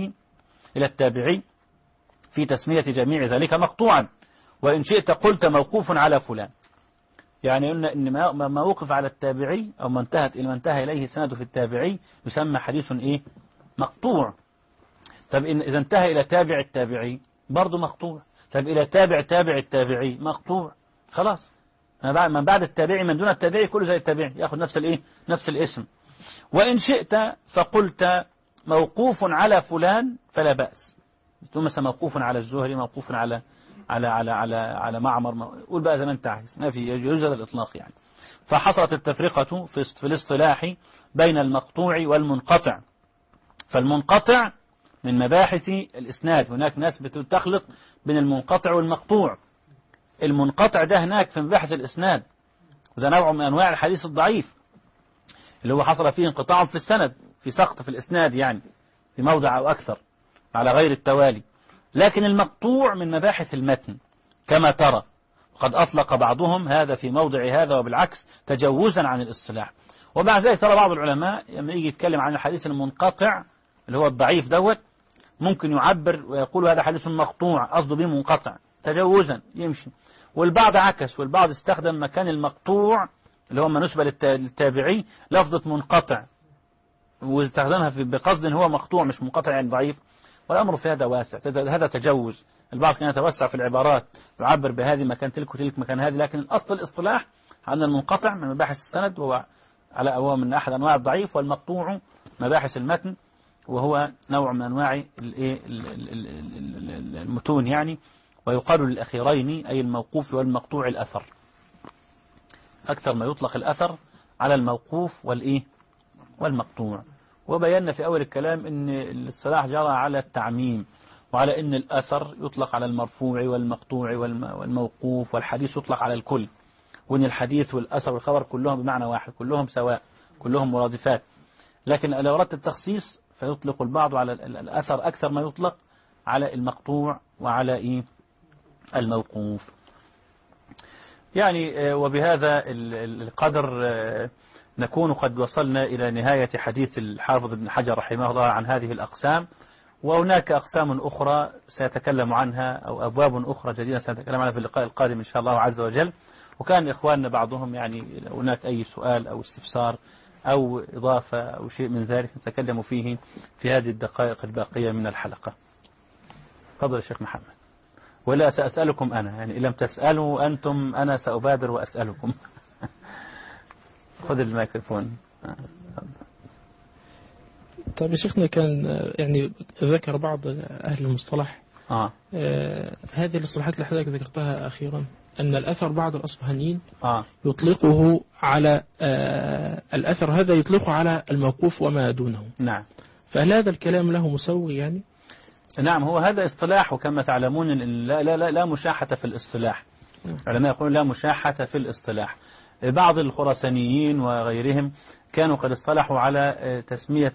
التابعي في تسمية جميع ذلك مقطوعا، وإن شئت قلت موقوف على فلان. يعني قلنا إن ما وقف على التابعي أو ما انتهى إليه سنده في التابعي يسمى حديث إيه؟ مقطوع. طب إذا انتهى إلى تابع التابعي برضه مقطوع. طب إلى تابع التابعي مقطوع. خلاص، من بعد التابعي من دون التابعي كله زي التابعي، يأخذ نفس الاسم. وإن شئت فقلت موقوف على فلان فلا بأس، ثم موقوف على الزهري، موقوف على معمر، قول بقى زي ما انت عايز، ما في يجوز الإطلاق يعني. فحصلت التفرقة في الاصطلاح بين المقطوع والمنقطع. فالمنقطع من مباحث الإسناد، هناك ناس بتخلط بين المنقطع والمقطوع. المنقطع ده هناك في مباحث الإسناد، وده نوع من أنواع الحديث الضعيف اللي هو حصل فيه انقطاع في السند، في سقط في الإسناد، يعني في موضع أو أكثر على غير التوالي. لكن المقطوع من مباحث المتن كما ترى، وقد أطلق بعضهم هذا في موضع هذا وبالعكس تجوزا عن الاصطلاح. ومع ذلك ترى بعض العلماء لما يجي يتكلم عن الحديث المنقطع اللي هو الضعيف دوت ممكن يعبر ويقول هذا حديث مقطوع، قصده به منقطع تجوزا، يمشي. والبعض عكس، والبعض استخدم مكان المقطوع اللي هو ما نسبة للتابعي لفظة منقطع، واستخدمها بقصد هو مقطوع مش منقطع يعني ضعيف. والأمر في هذا واسع، هذا تجوز. البعض كان يتوسع في العبارات يعبر بهذه مكان تلك وتلك مكان هذه، لكن الأصل الاصطلاح أن المنقطع من مباحث السند وهو من أحد أنواع الضعيف، والمقطوع مباحث المتن وهو نوع من أنواع المتون يعني. ويقال للأخيرين أي الموقوف والمقطوع الأثر، أكثر ما يطلق الأثر على الموقوف والمقطوع. وبينا في أول الكلام أن الاصطلاح جرى على التعميم، وعلى أن الأثر يطلق على المرفوع والمقطوع والموقوف، والحديث يطلق على الكل، وأن الحديث والأثر والخبر كلهم بمعنى واحد، كلهم سواء، كلهم مرادفات. لكن لو أردت التخصيص فيطلق البعض على الأثر أكثر ما يطلق على المقطوع وعلى الموقوف. يعني وبهذا القدر نكون قد وصلنا إلى نهاية حديث الحافظ ابن حجر رحمه الله عن هذه الأقسام. وهناك أقسام أخرى سيتكلم عنها، أو أبواب أخرى جديدة سنتكلم عنها في اللقاء القادم إن شاء الله عز وجل. وكان إخواننا بعضهم يعني هناك أي سؤال أو استفسار أو إضافة أو شيء من ذلك نتكلم فيه في هذه الدقائق الباقية من الحلقة. تفضل يا شيخ محمد. ولا سأسألكم أنا، يعني إن لم تسألوا أنتم أنا سأبادر وأسألكم. خذ الميكروفون. طيب يا شيخنا، كان يعني ذكر بعض أهل المصطلح هذه الاصطلاحات اللي حضرتك ذكرتها أخيرا، أن الأثر بعض الأصبهانيين يطلقه على الأثر هذا يطلقه على الموقوف وما دونه. نعم. فهل هذا الكلام له مسوي يعني؟ نعم، هو هذا اصطلاح، وكما تعلمون لا مشاحة في الاصطلاح. العلماء يقولون لا مشاحة في الاصطلاح. بعض الخراسانيين وغيرهم كانوا قد اصطلحوا على تسمية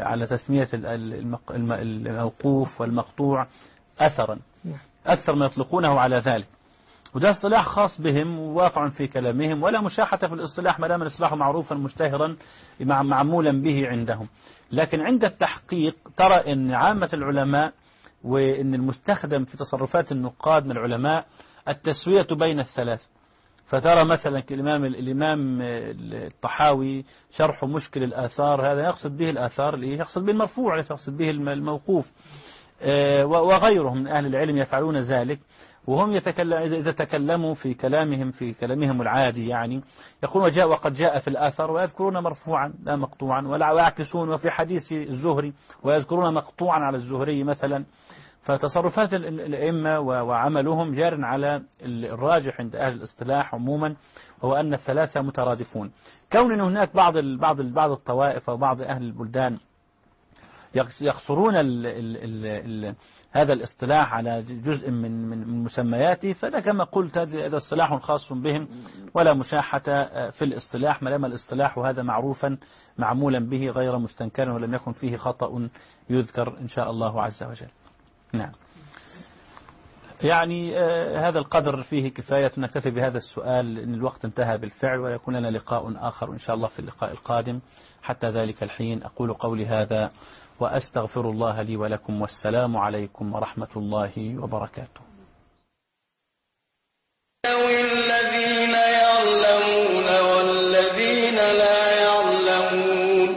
الموقوف والمقطوع أثرا أكثر ما يطلقونه على ذلك، وده اصطلاح خاص بهم وواقع في كلامهم، ولا مشاحة في الاصطلاح ما دام الاصطلاح معروفا مشتهرا معمولا به عندهم. لكن عند التحقيق ترى أن عامة العلماء وأن المستخدم في تصرفات النقاد من العلماء التسوية بين الثلاث. فترى مثلا الإمام الطحاوي شرح مشكل الآثار، هذا يقصد به الآثار، يقصد به المرفوع، ليس يقصد به الموقوف. وغيرهم من أهل العلم يفعلون ذلك، وهم إذا تكلموا في كلامهم العادي يعني يقولون وقد جاء في الآثر، ويذكرون مرفوعا لا مقطوعا، ويعكسون وفي حديث الزهري ويذكرون مقطوعا على الزهري مثلا. فتصرفات الأئمة وعملهم جار على الراجح عند أهل الاصطلاح عموما، وهو أن الثلاثة مترادفون. كون أن هناك بعض الطوائف أو بعض أهل البلدان يقصرون هذا الاصطلاح على جزء من مسمياته، فده كما قلت هذا اصطلاح خاص بهم، ولا مشاحة في الاصطلاح ما دام الاصطلاح وهذا معروفا معمولا به غير مستنكر، ولم يكن فيه خطأ يذكر إن شاء الله عز وجل. نعم، يعني هذا القدر فيه كفاية. نكتفي بهذا السؤال لأن الوقت انتهى بالفعل، ويكون لنا لقاء آخر إن شاء الله في اللقاء القادم. حتى ذلك الحين أقول قولي هذا وأستغفر الله لي ولكم، والسلام عليكم ورحمة الله وبركاته. الذين يعلمون والذين لا يعلمون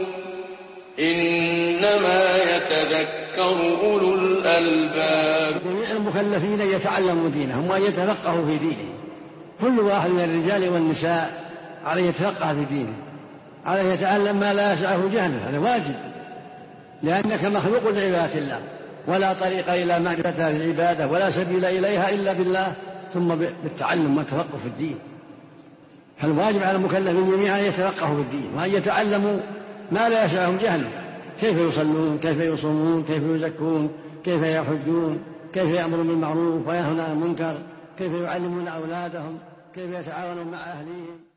إنما يتذكر أولو الألباب. جميع المكلفين يتعلموا دينهم وأن يتفقهوا في دينهم. كل واحد من الرجال والنساء عليه يتفقه في دينه، عليه يتعلم ما لا يسعه جهله، هذا واجب، لأنك مخلوق لعبادة الله، ولا طريق إلى معرفة العبادة ولا سبيل إليها إلا بالله، ثم بالتعلم والتفقه في الدين. فالواجب على المكلفين جميعا أن يتفقهوا في الدين وأن يتعلموا ما لا يسعهم جهله، كيف يصلون، كيف يصومون، كيف يزكون، كيف يحجون، كيف يأمرون بالمعروف وينهون عن المنكر، كيف يعلمون أولادهم، كيف يتعاونون مع أهليهم.